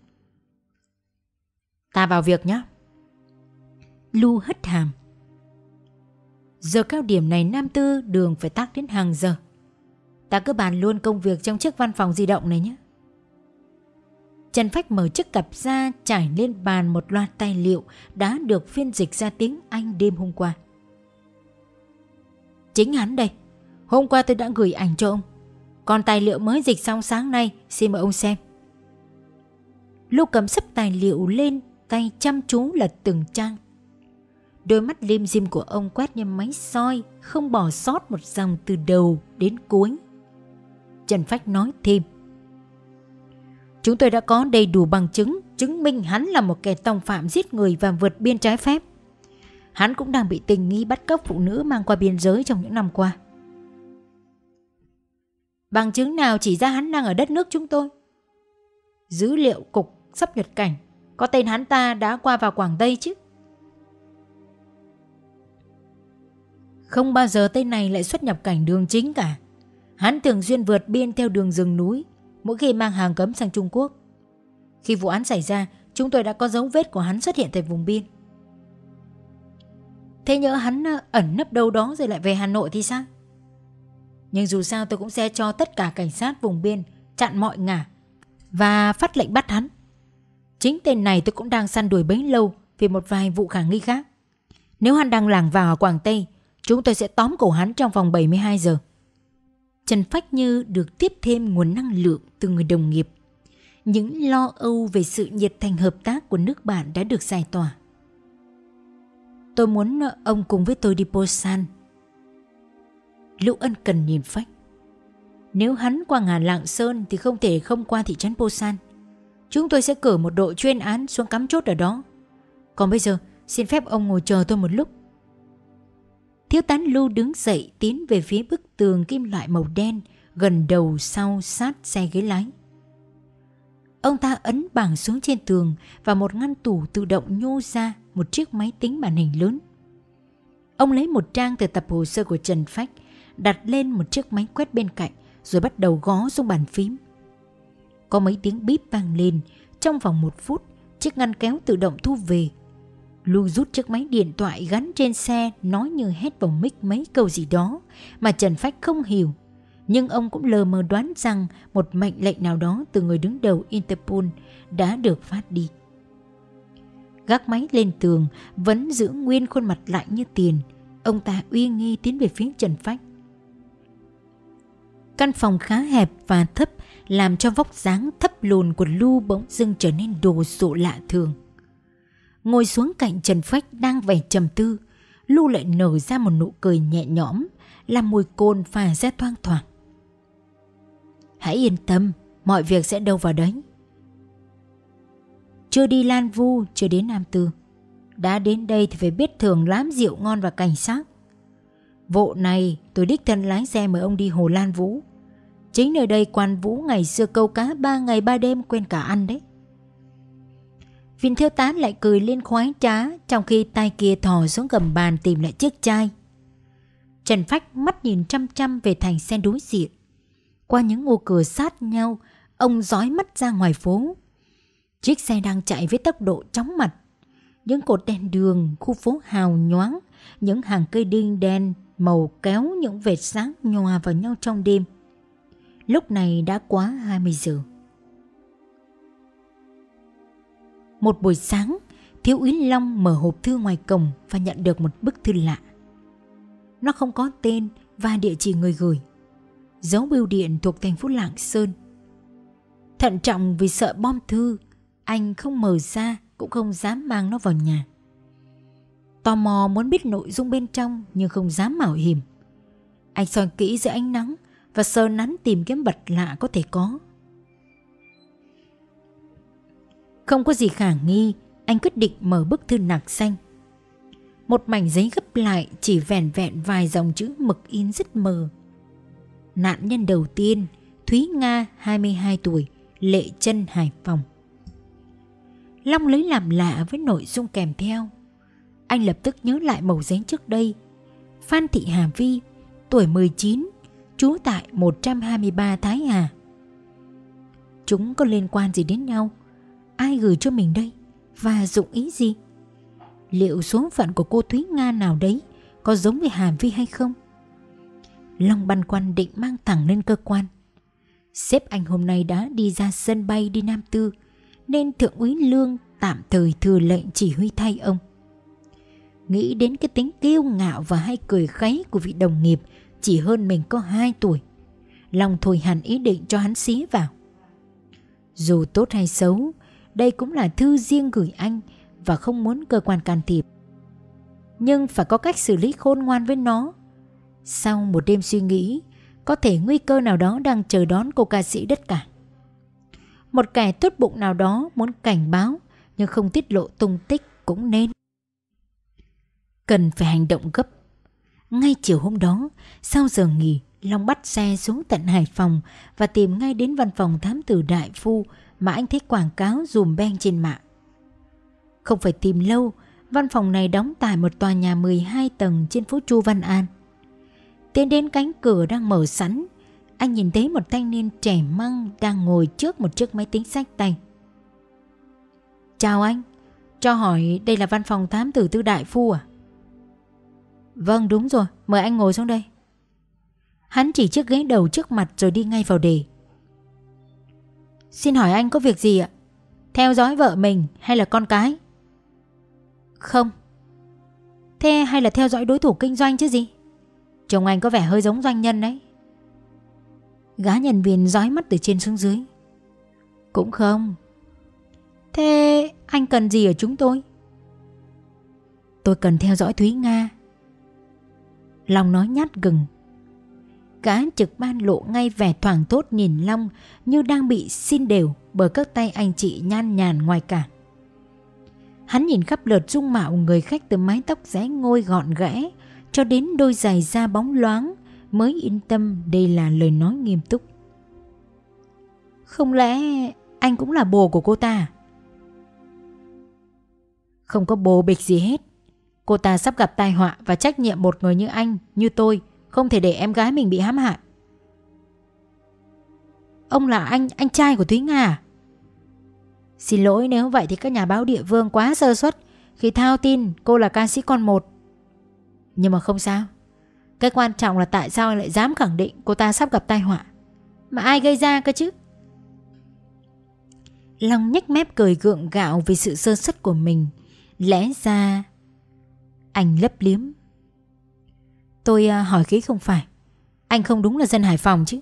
Ta vào việc nhé. Lưu hất hàm. Giờ cao điểm này Nam Tư đường phải tác đến hàng giờ. Ta cứ bàn luôn công việc trong chiếc văn phòng di động này nhé. Trần Phách mở chiếc cặp ra trải lên bàn một loạt tài liệu đã được phiên dịch ra tiếng Anh đêm hôm qua. Chính hắn đây. Hôm qua tôi đã gửi ảnh cho ông. Còn tài liệu mới dịch xong sáng nay, xin mời ông xem. Lưu cầm sấp tài liệu lên, tay chăm chú lật từng trang. Đôi mắt lim dim của ông quét như máy soi, không bỏ sót một dòng từ đầu đến cuối. Trần Phách nói thêm. Chúng tôi đã có đầy đủ bằng chứng chứng minh hắn là một kẻ tòng phạm giết người và vượt biên trái phép. Hắn cũng đang bị tình nghi bắt cóc phụ nữ mang qua biên giới trong những năm qua. Bằng chứng nào chỉ ra hắn đang ở đất nước chúng tôi? Dữ liệu cục xuất nhập cảnh có tên hắn ta đã qua vào Quảng Tây chứ. Không bao giờ tên này lại xuất nhập cảnh đường chính cả. Hắn thường xuyên vượt biên theo đường rừng núi mỗi khi mang hàng cấm sang Trung Quốc. Khi vụ án xảy ra, chúng tôi đã có dấu vết của hắn xuất hiện tại vùng biên. Thế nhỡ hắn ẩn nấp đâu đó rồi lại về Hà Nội thì sao? Nhưng dù sao tôi cũng sẽ cho tất cả cảnh sát vùng biên chặn mọi ngả và phát lệnh bắt hắn. Chính tên này tôi cũng đang săn đuổi bấy lâu vì một vài vụ khả nghi khác. Nếu hắn đang lảng vào ở Quảng Tây, chúng tôi sẽ tóm cổ hắn trong vòng 72 giờ. Trần Phách như được tiếp thêm nguồn năng lượng từ người đồng nghiệp. Những lo âu về sự nhiệt thành hợp tác của nước bạn đã được giải tỏa. Tôi muốn ông cùng với tôi đi Busan. Lưu Ân cần nhìn Phách. Nếu hắn qua ngả Lạng Sơn thì không thể không qua thị trấn Busan. Chúng tôi sẽ cử một đội chuyên án xuống cắm chốt ở đó. Còn bây giờ xin phép ông ngồi chờ tôi một lúc. Thiếu tá Lưu đứng dậy tiến về phía bức tường kim loại màu đen gần đầu sau sát xe ghế lái. Ông ta ấn bảng xuống trên tường và một ngăn tủ tự động nhô ra một chiếc máy tính màn hình lớn. Ông lấy một trang từ tập hồ sơ của Trần Phách, đặt lên một chiếc máy quét bên cạnh rồi bắt đầu gõ xuống bàn phím. Có mấy tiếng bíp vang lên. Trong vòng 1 phút, chiếc ngăn kéo tự động thu về. Lưu rút chiếc máy điện thoại gắn trên xe, nói như hét vào mic mấy câu gì đó mà Trần Phách không hiểu. Nhưng ông cũng lờ mờ đoán rằng một mệnh lệnh nào đó từ người đứng đầu Interpol đã được phát đi. Gác máy lên tường, vẫn giữ nguyên khuôn mặt lạnh như tiền. Ông ta uy nghi tiến về phía Trần Phách. Căn phòng khá hẹp và thấp làm cho vóc dáng thấp lùn của Lưu bỗng dưng trở nên đồ sộ lạ thường. Ngồi xuống cạnh Trần Phách đang vẻ trầm tư, Lưu lại nở ra một nụ cười nhẹ nhõm, làm mùi cồn phả ra thoang thoảng. Hãy yên tâm, mọi việc sẽ đâu vào đấy. Chưa đi Lan Vu, chưa đến Nam Tư. Đã đến đây thì phải biết thưởng lắm rượu ngon và cảnh sát. Vụ này tôi đích thân lái xe mời ông đi hồ Lan Vũ. Chính nơi đây quan Vũ ngày xưa câu cá 3 ngày 3 đêm quên cả ăn đấy. Viên thiếu tá lại cười lên khoái trá, trong khi tay kia thò xuống gầm bàn tìm lại chiếc chai. Trần Phách mắt nhìn chăm chăm về thành xe đối diện. Qua những ô cửa sát nhau, ông dõi mắt ra ngoài phố. Chiếc xe đang chạy với tốc độ chóng mặt. những cột đèn đường, khu phố hào nhoáng, những hàng cây đinh đen màu kéo những vệt sáng nhòa vào nhau trong đêm. Lúc này đã quá 20 giờ. Một buổi sáng, Thiếu úy Long mở hộp thư ngoài cổng và nhận được một bức thư lạ. Nó không có tên và địa chỉ người gửi. Dấu bưu điện thuộc thành phố Lạng Sơn. Thận trọng vì sợ bom thư, anh không mở ra cũng không dám mang nó vào nhà. Tò mò muốn biết nội dung bên trong nhưng không dám mạo hiểm. Anh soi kỹ dưới ánh nắng và sờ nắn tìm kiếm vật lạ có thể có. Không có gì khả nghi, anh quyết định mở bức thư nạc xanh. Một mảnh giấy gấp lại chỉ vẻn vẹn vài dòng chữ mực in rất mờ. Nạn nhân đầu tiên, Thúy Nga, 22 tuổi, Lệ Chân, Hải Phòng. Long lấy làm lạ với nội dung kèm theo. Anh lập tức nhớ lại mẩu giấy trước đây. Phan Thị Hà Vi, tuổi 19, trú tại 123 Thái Hà. Chúng có liên quan gì đến nhau? Ai gửi cho mình đây? Và dụng ý gì? Liệu số phận của cô Thúy Nga nào đấy có giống với Hà Vi hay không? Long băn khoăn định mang thẳng lên cơ quan. Sếp anh hôm nay đã đi ra sân bay đi Nam Tư, nên Thượng úy Lương tạm thời thừa lệnh chỉ huy thay ông. Nghĩ đến cái tính kiêu ngạo và hay cười kháy của vị đồng nghiệp chỉ hơn mình có 2 tuổi, Long thôi hẳn ý định cho hắn xía vào. Dù tốt hay xấu, đây cũng là thư riêng gửi anh và không muốn cơ quan can thiệp. Nhưng phải có cách xử lý khôn ngoan với nó. Sau một đêm suy nghĩ, có thể nguy cơ nào đó đang chờ đón cô ca sĩ đất cảng. Một kẻ tốt bụng nào đó muốn cảnh báo nhưng không tiết lộ tung tích cũng nên. Cần phải hành động gấp. Ngay chiều hôm đó, sau giờ nghỉ, Long bắt xe xuống tận Hải Phòng và tìm ngay đến văn phòng thám tử Đại Phu mà anh thấy quảng cáo dùm beng trên mạng. Không phải tìm lâu, văn phòng này đóng tại một tòa nhà 12 tầng trên phố Chu Văn An. Tiến đến cánh cửa đang mở sẵn, anh nhìn thấy một thanh niên trẻ măng đang ngồi trước một chiếc máy tính xách tay. Chào anh, cho hỏi đây là văn phòng thám tử Tư Đại Phu à? Vâng, đúng rồi, mời anh ngồi xuống đây. Hắn chỉ chiếc ghế đầu trước mặt rồi đi ngay vào đề. Xin hỏi anh có việc gì ạ? Theo dõi vợ mình hay là con cái? Không. Thế hay là theo dõi đối thủ kinh doanh chứ gì? Chồng anh có vẻ hơi giống doanh nhân đấy. Gã nhân viên dõi mắt từ trên xuống dưới. Cũng không. Thế anh cần gì ở chúng tôi? Tôi cần theo dõi Thúy Nga. Long nói nhát gừng. Gã trực ban lộ ngay vẻ thoảng thốt nhìn Long như đang bị xin đều bởi các tay anh chị nhan nhàn ngoài cả. Hắn nhìn khắp lượt dung mạo người khách từ mái tóc rẽ ngôi gọn ghẽ cho đến đôi giày da bóng loáng mới yên tâm đây là lời nói nghiêm túc. Không lẽ anh cũng là bồ của cô ta? Không có bồ bịch gì hết. Cô ta sắp gặp tai họa và trách nhiệm một người như anh, như tôi không thể để em gái mình bị hãm hại. Ông là anh trai của Thúy Nga à? Xin lỗi nếu vậy thì các nhà báo địa phương quá sơ suất khi thao tin cô là ca sĩ con một. Nhưng mà không sao. Cái quan trọng là tại sao anh lại dám khẳng định cô ta sắp gặp tai họa. Mà ai gây ra cơ chứ? Long nhếch mép cười gượng gạo vì sự sơ suất của mình. Lẽ ra... Anh lấp liếm. Tôi hỏi kỹ không phải. Anh không đúng là dân Hải Phòng chứ?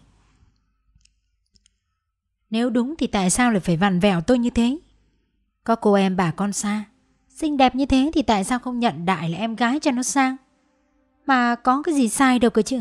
Nếu đúng thì tại sao lại phải vặn vẹo tôi như thế? Có cô em bà con xa xinh đẹp như thế thì tại sao không nhận đại là em gái cho nó sang? Mà có cái gì sai đâu cơ chứ?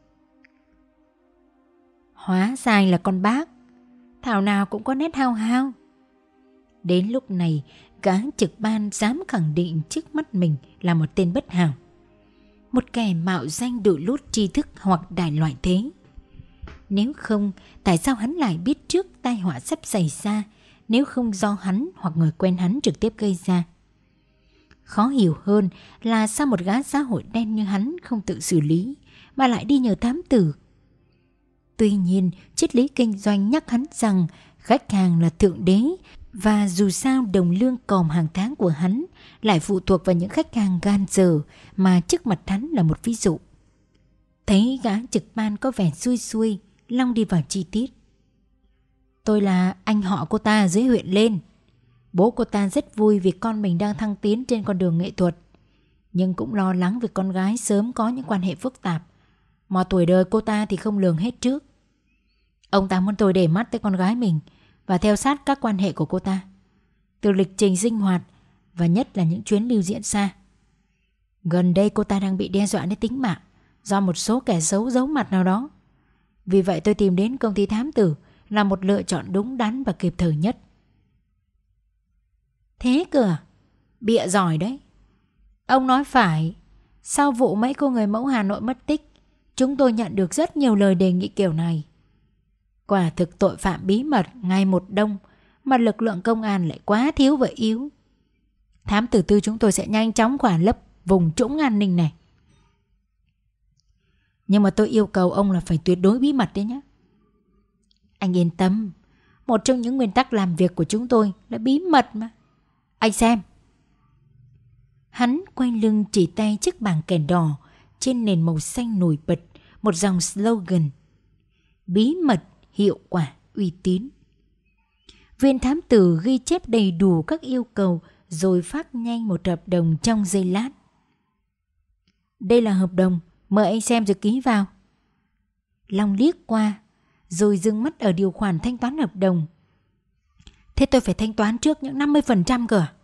Hóa ra anh là con bác. Thảo nào cũng có nét hao hao. Đến lúc này gã trực ban dám khẳng định trước mắt mình là một tên bất hảo, một kẻ mạo danh đội lốt tri thức hoặc đại loại thế. Nếu không, tại sao hắn lại biết trước tai họa sắp xảy ra, nếu không do hắn hoặc người quen hắn trực tiếp gây ra? Khó hiểu hơn là sao một gã xã hội đen như hắn không tự xử lý mà lại đi nhờ thám tử. Tuy nhiên, triết lý kinh doanh nhắc hắn rằng khách hàng là thượng đế Và dù sao đồng lương còm hàng tháng của hắn lại phụ thuộc vào những khách hàng gan dở mà trước mặt hắn là một ví dụ. Thấy gã trực ban có vẻ xuôi xuôi, Long đi vào chi tiết. Tôi là anh họ cô ta ở dưới huyện lên. Bố cô ta rất vui vì con mình đang thăng tiến trên con đường nghệ thuật, nhưng cũng lo lắng vì con gái sớm có những quan hệ phức tạp mà tuổi đời cô ta thì không lường hết trước. Ông ta muốn tôi để mắt tới con gái mình và theo sát các quan hệ của cô ta, từ lịch trình sinh hoạt và nhất là những chuyến lưu diễn xa. Gần đây cô ta đang bị đe dọa đến tính mạng do một số kẻ xấu giấu mặt nào đó. Vì vậy tôi tìm đến công ty thám tử là một lựa chọn đúng đắn và kịp thời nhất. Thế cơ à? Bịa giỏi đấy. Ông nói phải. Sau vụ mấy cô người mẫu Hà Nội mất tích, chúng tôi nhận được rất nhiều lời đề nghị kiểu này. Quả thực tội phạm bí mật ngày một đông, mà lực lượng công an lại quá thiếu và yếu. Thám tử tư chúng tôi sẽ nhanh chóng khỏa lấp vùng trũng an ninh này. Nhưng mà tôi yêu cầu ông là phải tuyệt đối bí mật đấy nhé. Anh yên tâm, một trong những nguyên tắc làm việc của chúng tôi là bí mật mà. Anh xem. Hắn quay lưng chỉ tay chiếc bảng kèn đỏ trên nền màu xanh nổi bật một dòng slogan: bí mật, hiệu quả, uy tín. Viên thám tử ghi chép đầy đủ các yêu cầu rồi phát nhanh một hợp đồng trong giây lát. Đây là hợp đồng, mời anh xem rồi ký vào. Long liếc qua rồi dừng mắt ở điều khoản thanh toán hợp đồng. Thế tôi phải thanh toán trước những 50% cơ à?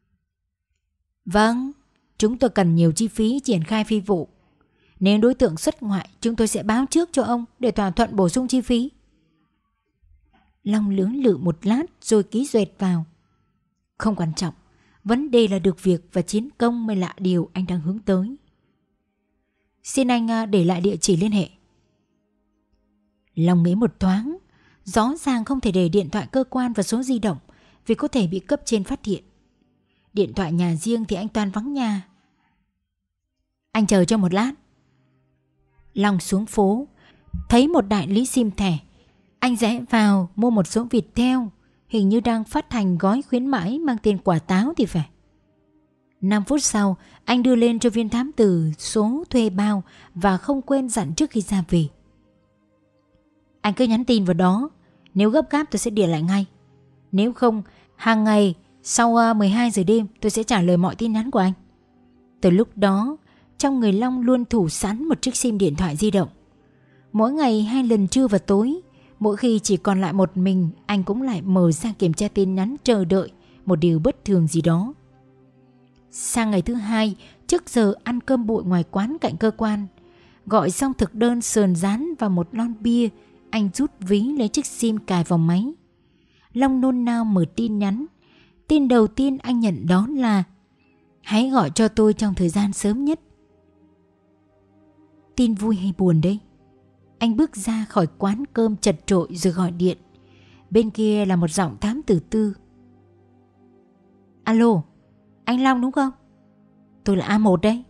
Vâng, chúng tôi cần nhiều chi phí triển khai phi vụ. Nếu đối tượng xuất ngoại, chúng tôi sẽ báo trước cho ông để thỏa thuận bổ sung chi phí. Long lưỡng lự một lát rồi ký duyệt vào. Không quan trọng, vấn đề là được việc và chiến công mới là điều anh đang hướng tới. Xin anh để lại địa chỉ liên hệ. Long nghĩ một thoáng, rõ ràng không thể để điện thoại cơ quan và số di động vì có thể bị cấp trên phát hiện. Điện thoại nhà riêng thì anh toàn vắng nhà. Anh chờ cho một lát. Long xuống phố, thấy một đại lý sim thẻ. Anh rẽ vào mua một số Viettel, hình như đang phát hành gói khuyến mãi mang tên quả táo thì phải. 5 phút sau, anh đưa lên cho viên thám tử số thuê bao và không quên dặn trước khi ra về. Anh cứ nhắn tin vào đó, nếu gấp gáp tôi sẽ điện lại ngay. Nếu không, hàng ngày sau 12 giờ đêm tôi sẽ trả lời mọi tin nhắn của anh. Từ lúc đó, trong người Long luôn thủ sẵn một chiếc sim điện thoại di động. Mỗi ngày 2 lần trưa và tối, mỗi khi chỉ còn lại một mình, anh cũng lại mở ra kiểm tra tin nhắn chờ đợi một điều bất thường gì đó. Sang ngày thứ 2, trước giờ ăn cơm bụi ngoài quán cạnh cơ quan, gọi xong thực đơn sườn rán và một lon bia, anh rút ví lấy chiếc sim cài vào máy. Long nôn nao mở tin nhắn. Tin đầu tiên anh nhận đó là: hãy gọi cho tôi trong thời gian sớm nhất. Tin vui hay buồn đây? Anh bước ra khỏi quán cơm chật trội rồi gọi điện. Bên kia là một giọng thám tử tư. Alo, anh Long đúng không? Tôi là A1 đấy.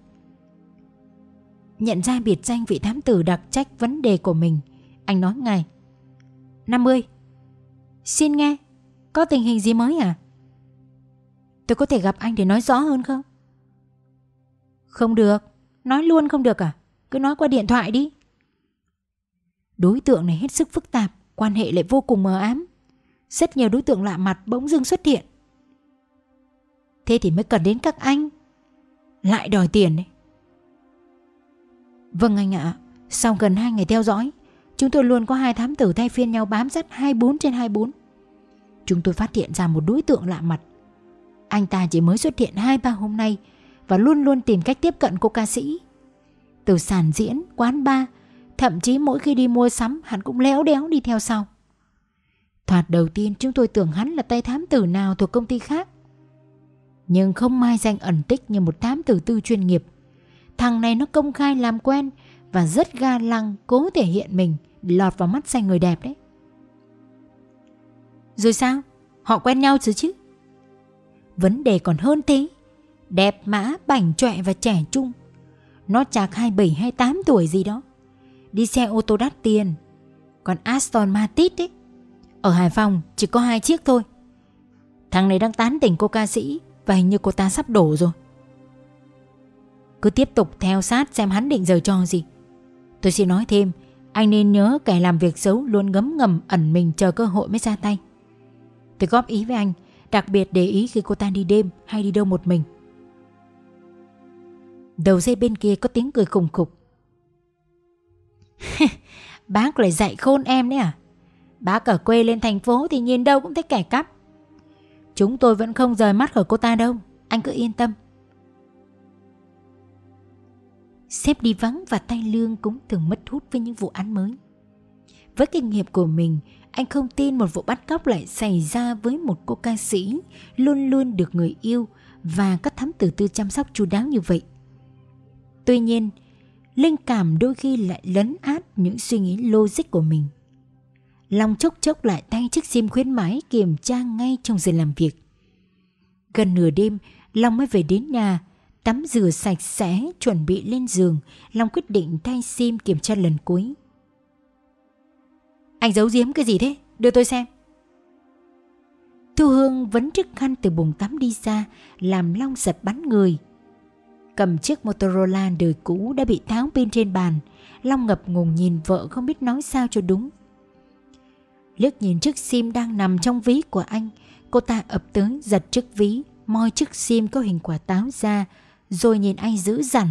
Nhận ra biệt danh vị thám tử đặc trách vấn đề của mình, anh nói ngay: 50. Xin nghe, có tình hình gì mới à? Tôi có thể gặp anh để nói rõ hơn không? Không được. Nói luôn không được à? Cứ nói qua điện thoại đi. Đối tượng này hết sức phức tạp, quan hệ lại vô cùng mờ ám. Rất nhiều đối tượng lạ mặt bỗng dưng xuất hiện. Thế thì mới cần đến các anh. Lại đòi tiền đấy. Vâng anh ạ. Sau gần 2 ngày theo dõi, chúng tôi luôn có 2 thám tử thay phiên nhau bám sát 24/24. Chúng tôi phát hiện ra một đối tượng lạ mặt. Anh ta chỉ mới xuất hiện 2-3 hôm nay và luôn luôn tìm cách tiếp cận cô ca sĩ. Từ sàn diễn, quán bar, thậm chí mỗi khi đi mua sắm hắn cũng léo đéo đi theo sau. Thoạt đầu tiên chúng tôi tưởng hắn là tay thám tử nào thuộc công ty khác, nhưng không mai danh ẩn tích như một thám tử tư chuyên nghiệp. Thằng này nó công khai làm quen và rất ga lăng cố thể hiện mình để lọt vào mắt xanh người đẹp đấy. Rồi sao? Họ quen nhau chứ? Vấn đề còn hơn thế. Đẹp mã, bảnh chọe và trẻ trung. Nó chạc 27-28 tuổi gì đó. Đi xe ô tô đắt tiền. Còn Aston Martin ấy, ở Hải Phòng chỉ có 2 chiếc thôi. Thằng này đang tán tỉnh cô ca sĩ và hình như cô ta sắp đổ rồi. Cứ tiếp tục theo sát xem hắn định giở trò gì. Tôi xin nói thêm, anh nên nhớ kẻ làm việc xấu luôn ngấm ngầm ẩn mình chờ cơ hội mới ra tay. Tôi góp ý với anh, đặc biệt để ý khi cô ta đi đêm hay đi đâu một mình. Đầu dây bên kia có tiếng cười khùng khục. Bác lại dạy khôn em đấy à? Bác ở quê lên thành phố thì nhìn đâu cũng thấy kẻ cắp. Chúng tôi vẫn không rời mắt khỏi cô ta đâu, anh cứ yên tâm. Sếp đi vắng và tay lương cũng thường mất hút với những vụ án mới. Với kinh nghiệm của mình, anh không tin một vụ bắt cóc lại xảy ra với một cô ca sĩ luôn luôn được người yêu và các thám tử tư chăm sóc chu đáo như vậy. Tuy nhiên, linh cảm đôi khi lại lấn át những suy nghĩ logic của mình. Long chốc chốc lại tay chiếc sim khuyến mãi kiểm tra ngay trong giờ làm việc. Gần nửa đêm, Long mới về đến nhà. Tắm rửa sạch sẽ, chuẩn bị lên giường, Long quyết định thay sim kiểm tra lần cuối. Anh giấu giếm cái gì thế? Đưa tôi xem. Thu Hương vẫn chiếc khăn từ buồng tắm đi ra, làm Long giật bắn người. Cầm chiếc Motorola đời cũ đã bị tháo pin trên bàn, Long ngập ngùng nhìn vợ không biết nói sao cho đúng. Liếc nhìn chiếc sim đang nằm trong ví của anh, cô ta ập tới giật chiếc ví, moi chiếc sim có hình quả táo ra, rồi nhìn anh dữ dằn.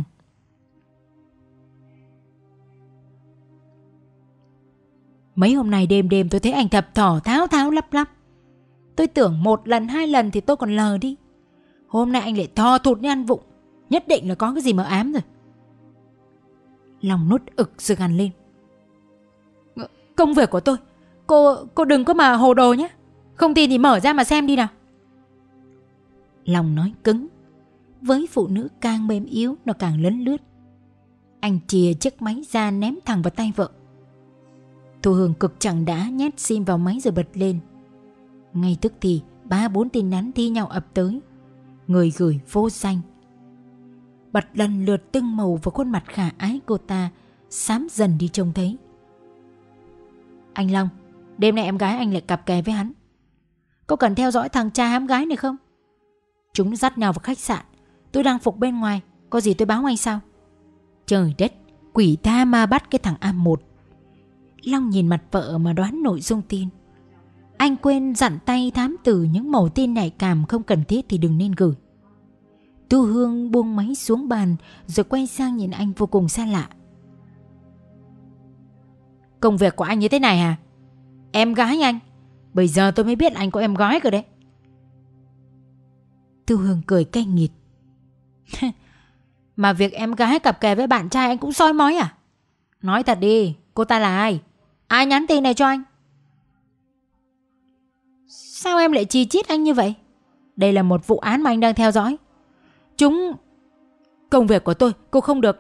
Mấy hôm nay đêm đêm tôi thấy anh thập thỏ tháo tháo lắp lắp. Tôi tưởng một lần hai lần thì tôi còn lờ đi. Hôm nay anh lại thò thụt như ăn vụng. Nhất định là có cái gì mờ ám rồi. Lòng nuốt ực rồi gằn lên. Công việc của tôi, cô đừng có mà hồ đồ nhé. Không tin thì mở ra mà xem đi nào. Lòng nói cứng. Với phụ nữ càng mềm yếu nó càng lấn lướt. Anh chìa chiếc máy ra ném thẳng vào tay vợ. Thu Hương cực chẳng đã nhét sim vào máy rồi bật lên. Ngay tức thì 3-4 tin nhắn thi nhau ập tới. Người gửi vô danh. Bật lần lượt tưng màu vào khuôn mặt khả ái cô ta, xám dần đi trông thấy. Anh Long, đêm nay em gái anh lại cặp kè với hắn. Có cần theo dõi thằng cha hám gái này không? Chúng dắt nhau vào khách sạn. Tôi đang phục bên ngoài, có gì tôi báo anh sao? Trời đất, quỷ tha ma bắt cái thằng A1. Long nhìn mặt vợ mà đoán nội dung tin. Anh quên dặn tay thám tử những mẩu tin nhạy cảm không cần thiết thì đừng nên gửi. Thu Hương buông máy xuống bàn rồi quay sang nhìn anh vô cùng xa lạ. Công việc của anh như thế này hả? Em gái anh? Bây giờ tôi mới biết anh có em gái rồi đấy. Thu Hương cười cay nghiệt. Mà việc em gái cặp kè với bạn trai anh cũng soi mói à? Nói thật đi, cô ta là ai? Ai nhắn tin này cho anh? Sao em lại chi chít anh như vậy? Đây là một vụ án mà anh đang theo dõi. Công việc của tôi, cô không được.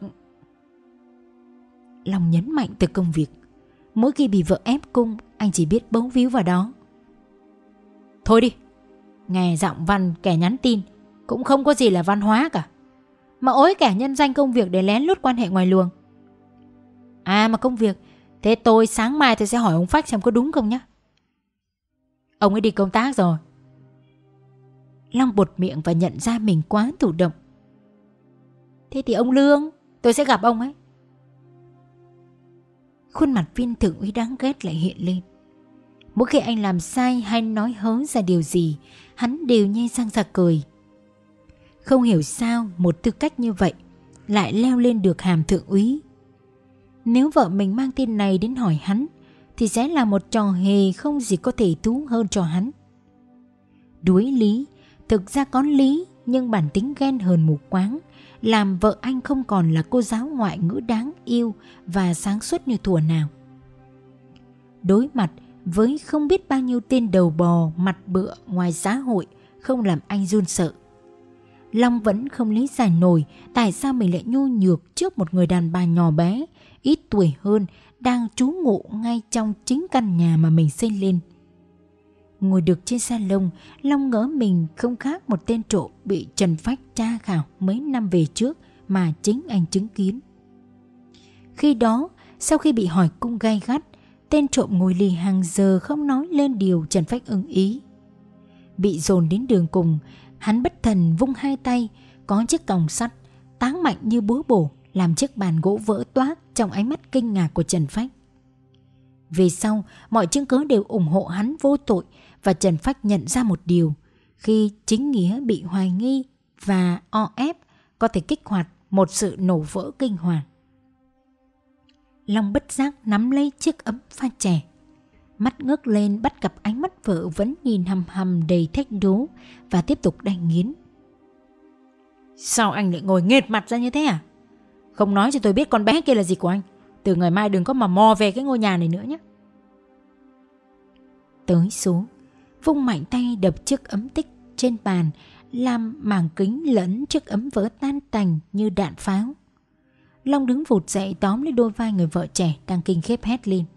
Long nhấn mạnh từ công việc. Mỗi khi bị vợ ép cung, anh chỉ biết bấu víu vào đó. Thôi đi, nghe giọng văn kẻ nhắn tin cũng không có gì là văn hóa cả. Mà ối kẻ nhân danh công việc để lén lút quan hệ ngoài luồng. À mà công việc, thế tôi sáng mai tôi sẽ hỏi ông Phách xem có đúng không nhé. Ông ấy đi công tác rồi. Long buột miệng và nhận ra mình quá thụ động. Thế thì ông Lương, tôi sẽ gặp ông ấy. Khuôn mặt viên thượng úy đáng ghét lại hiện lên. Mỗi khi anh làm sai hay nói hớ ra điều gì, hắn đều nhe răng ra cười. Không hiểu sao một tư cách như vậy lại leo lên được hàm thượng úy. Nếu vợ mình mang tin này đến hỏi hắn thì sẽ là một trò hề không gì có thể thú hơn cho hắn. Đuối lý, thực ra có lý, nhưng bản tính ghen hờn mù quáng làm vợ anh không còn là cô giáo ngoại ngữ đáng yêu và sáng suốt như thuở nào. Đối mặt với không biết bao nhiêu tên đầu bò mặt bựa ngoài xã hội không làm anh run sợ. Long vẫn không lý giải nổi tại sao mình lại nhu nhược trước một người đàn bà nhỏ bé, ít tuổi hơn, đang trú ngụ ngay trong chính căn nhà mà mình xây lên. Ngồi được trên salon, Long ngỡ mình không khác một tên trộm bị Trần Phách tra khảo mấy năm về trước mà chính anh chứng kiến. Khi đó, sau khi bị hỏi cung gay gắt, tên trộm ngồi lì hàng giờ không nói lên điều Trần Phách ưng ý. Bị dồn đến đường cùng, hắn bất thần vung hai tay, có chiếc còng sắt táng mạnh như búa bổ, làm chiếc bàn gỗ vỡ toác trong ánh mắt kinh ngạc của Trần Phách. Về sau, mọi chứng cứ đều ủng hộ hắn vô tội, và Trần Phách nhận ra một điều: khi chính nghĩa bị hoài nghi và o ép, có thể kích hoạt một sự nổ vỡ kinh hoàng. Long bất giác nắm lấy chiếc ấm pha chè, mắt ngước lên bắt gặp ánh mắt vợ vẫn nhìn hằm hằm đầy thách đố, và tiếp tục đay nghiến. Sao anh lại ngồi nghệt mặt ra như thế à? Không nói cho tôi biết con bé kia là gì của anh. Từ ngày mai đừng có mà mò về cái ngôi nhà này nữa nhé. Tới số, vung mạnh tay đập chiếc ấm tích trên bàn, làm màng kính lẫn chiếc ấm vỡ tan tành như đạn pháo. Long đứng vụt dậy tóm lấy đôi vai người vợ trẻ đang kinh khiếp hét lên.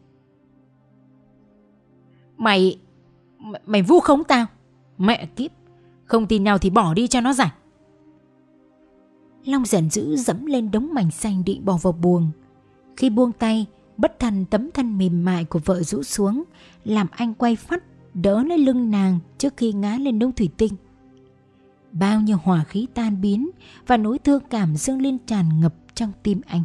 Mày vu khống tao. Mẹ kiếp, không tin nhau thì bỏ đi cho nó rảnh. Long giận dữ dẫm lên đống mảnh xanh định bỏ vào buồng. Khi buông tay, bất thần tấm thân mềm mại của vợ rũ xuống, làm anh quay phắt đỡ lấy lưng nàng trước khi ngã lên đống thủy tinh. Bao nhiêu hỏa khí tan biến và nỗi thương cảm dâng lên tràn ngập trong tim anh.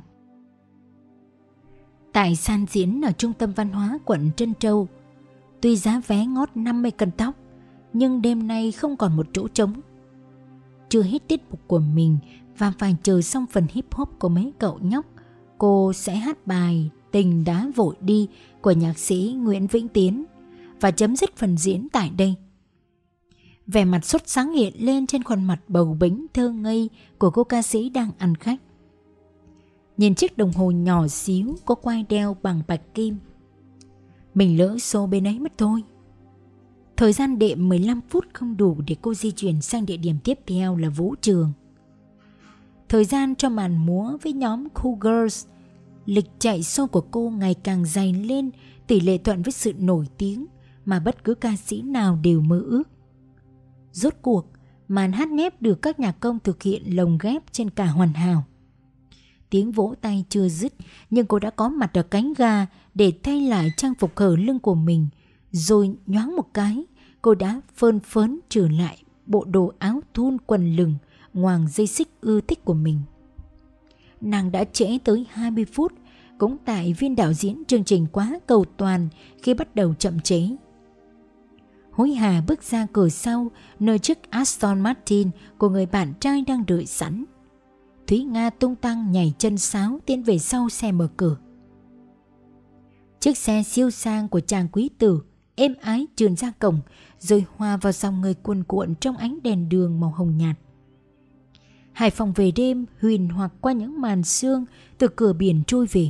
Tại sàn diễn ở trung tâm văn hóa quận Trân Châu, tuy giá vé ngót 50 cân tóc, nhưng đêm nay không còn một chỗ trống. Chưa hết tiết mục của mình và phải chờ xong phần hip hop của mấy cậu nhóc, cô sẽ hát bài Tình Đã Vội Đi của nhạc sĩ Nguyễn Vĩnh Tiến và chấm dứt phần diễn tại đây. Vẻ mặt sốt sáng hiện lên trên khuôn mặt bầu bĩnh thơ ngây của cô ca sĩ đang ăn khách. Nhìn chiếc đồng hồ nhỏ xíu có quai đeo bằng bạch kim. Mình lỡ xô bên ấy mất thôi. Thời gian đệm 15 phút không đủ để cô di chuyển sang địa điểm tiếp theo là vũ trường. Thời gian cho màn múa với nhóm Cool Girls, lịch chạy show của cô ngày càng dày lên, tỷ lệ thuận với sự nổi tiếng mà bất cứ ca sĩ nào đều mơ ước. Rốt cuộc, màn hát nép được các nhạc công thực hiện lồng ghép trên cả hoàn hảo. Tiếng vỗ tay chưa dứt, nhưng cô đã có mặt ở cánh gà để thay lại trang phục hở lưng của mình. Rồi nhoáng một cái, cô đã phơn phớn trở lại bộ đồ áo thun quần lửng ngoàng dây xích ưa thích của mình. Nàng đã trễ tới 20 phút, cũng tại viên đạo diễn chương trình quá cầu toàn khi bắt đầu chậm chế. Hối hả bước ra cửa sau, nơi chiếc Aston Martin của người bạn trai đang đợi sẵn. Thúy Nga tung tăng nhảy chân sáo tiến về sau xe mở cửa. Chiếc xe siêu sang của chàng quý tử êm ái trườn ra cổng, rồi hòa vào dòng người cuồn cuộn trong ánh đèn đường màu hồng nhạt. Hải Phòng về đêm huyền hoặc qua những màn sương từ cửa biển trôi về.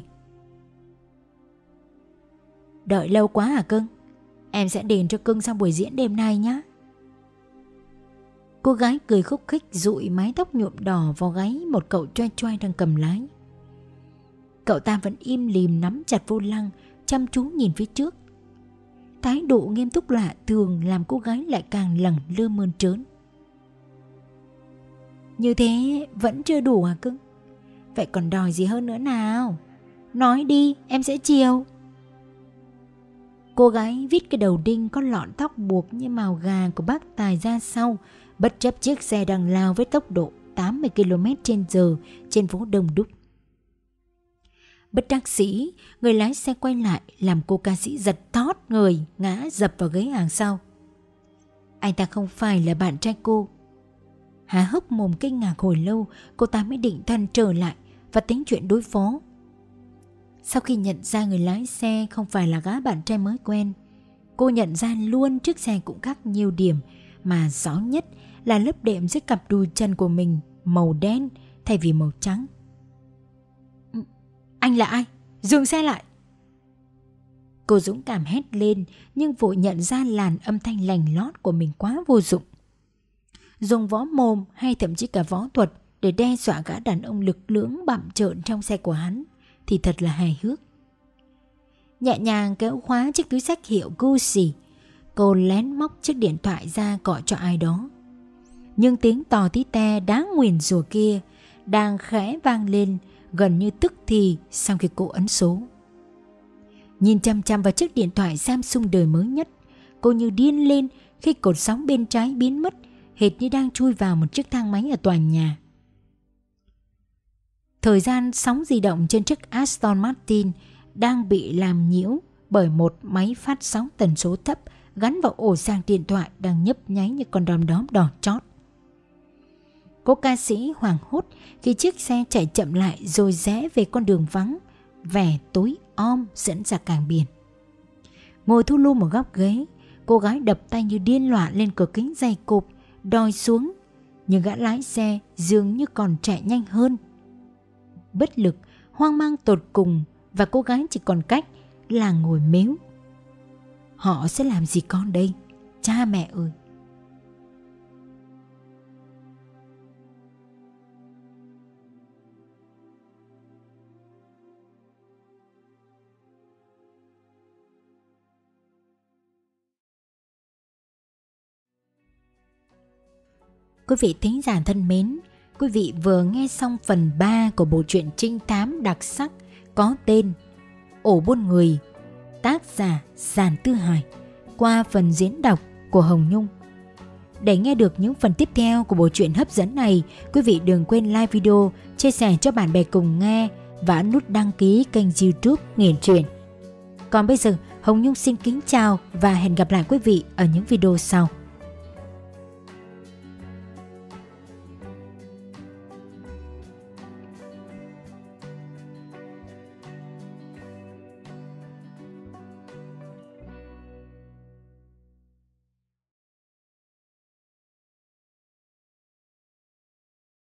Đợi lâu quá hả cưng? Em sẽ đền cho cưng sau buổi diễn đêm nay nhé. Cô gái cười khúc khích dụi mái tóc nhuộm đỏ vào gáy một cậu choai choai đang cầm lái. Cậu ta vẫn im lìm nắm chặt vô lăng, chăm chú nhìn phía trước. Thái độ nghiêm túc lạ thường làm cô gái lại càng lẳng lơ mơn trớn. Như thế vẫn chưa đủ hả cưng? Vậy còn đòi gì hơn nữa nào? Nói đi, em sẽ chiều. Cô gái vít cái đầu đinh có lọn tóc buộc như màu gà của bác Tài ra sau, bất chấp chiếc xe đang lao với tốc độ 80 km/h trên phố đông đúc. Bất đắc dĩ, người lái xe quay lại làm cô ca sĩ giật thót người, ngã dập vào ghế hàng sau. Anh ta không phải là bạn trai cô. Há hốc mồm kinh ngạc hồi lâu, cô ta mới định thần trở lại và tính chuyện đối phó. Sau khi nhận ra người lái xe không phải là gã bạn trai mới quen, cô nhận ra luôn chiếc xe cũng khác nhiều điểm, mà rõ nhất là lớp đệm dưới cặp đùi chân của mình màu đen thay vì màu trắng. Anh là ai? Dừng xe lại! Cô dũng cảm hét lên, nhưng vội nhận ra làn âm thanh lành lót của mình quá vô dụng. Dùng võ mồm hay thậm chí cả võ thuật để đe dọa gã đàn ông lực lưỡng bặm trợn trong xe của hắn thì thật là hài hước. Nhẹ nhàng kéo khóa chiếc túi xách hiệu Gucci, cô lén móc chiếc điện thoại ra gọi cho ai đó. Nhưng tiếng tò tí te đáng nguyền rủa kia đang khẽ vang lên gần như tức thì sau khi cô ấn số. Nhìn chăm chăm vào chiếc điện thoại Samsung đời mới nhất, cô như điên lên khi cột sóng bên trái biến mất, hệt như đang chui vào một chiếc thang máy ở tòa nhà. Thời gian sóng di động trên chiếc Aston Martin đang bị làm nhiễu bởi một máy phát sóng tần số thấp gắn vào ổ sạc điện thoại đang nhấp nháy như con đom đóm đỏ chót. Cô ca sĩ hoảng hốt khi chiếc xe chạy chậm lại rồi rẽ về con đường vắng, vẻ tối om dẫn ra cảng biển. Ngồi thu lu một góc ghế, cô gái đập tay như điên loạn lên cửa kính dày cộp, đòi xuống, nhưng gã lái xe dường như còn chạy nhanh hơn. Bất lực, hoang mang tột cùng, và cô gái chỉ còn cách là ngồi mếu. Họ sẽ làm gì con đây, cha mẹ ơi? Quý vị thính giả thân mến, quý vị vừa nghe xong phần 3 của bộ truyện trinh thám đặc sắc có tên Ổ Buôn Người, tác giả Giản Tư Hải, qua phần diễn đọc của Hồng Nhung. Để nghe được những phần tiếp theo của bộ truyện hấp dẫn này, quý vị đừng quên like video, chia sẻ cho bạn bè cùng nghe và ấn nút đăng ký kênh YouTube Nghiền Truyện. Còn bây giờ, Hồng Nhung xin kính chào và hẹn gặp lại quý vị ở những video sau.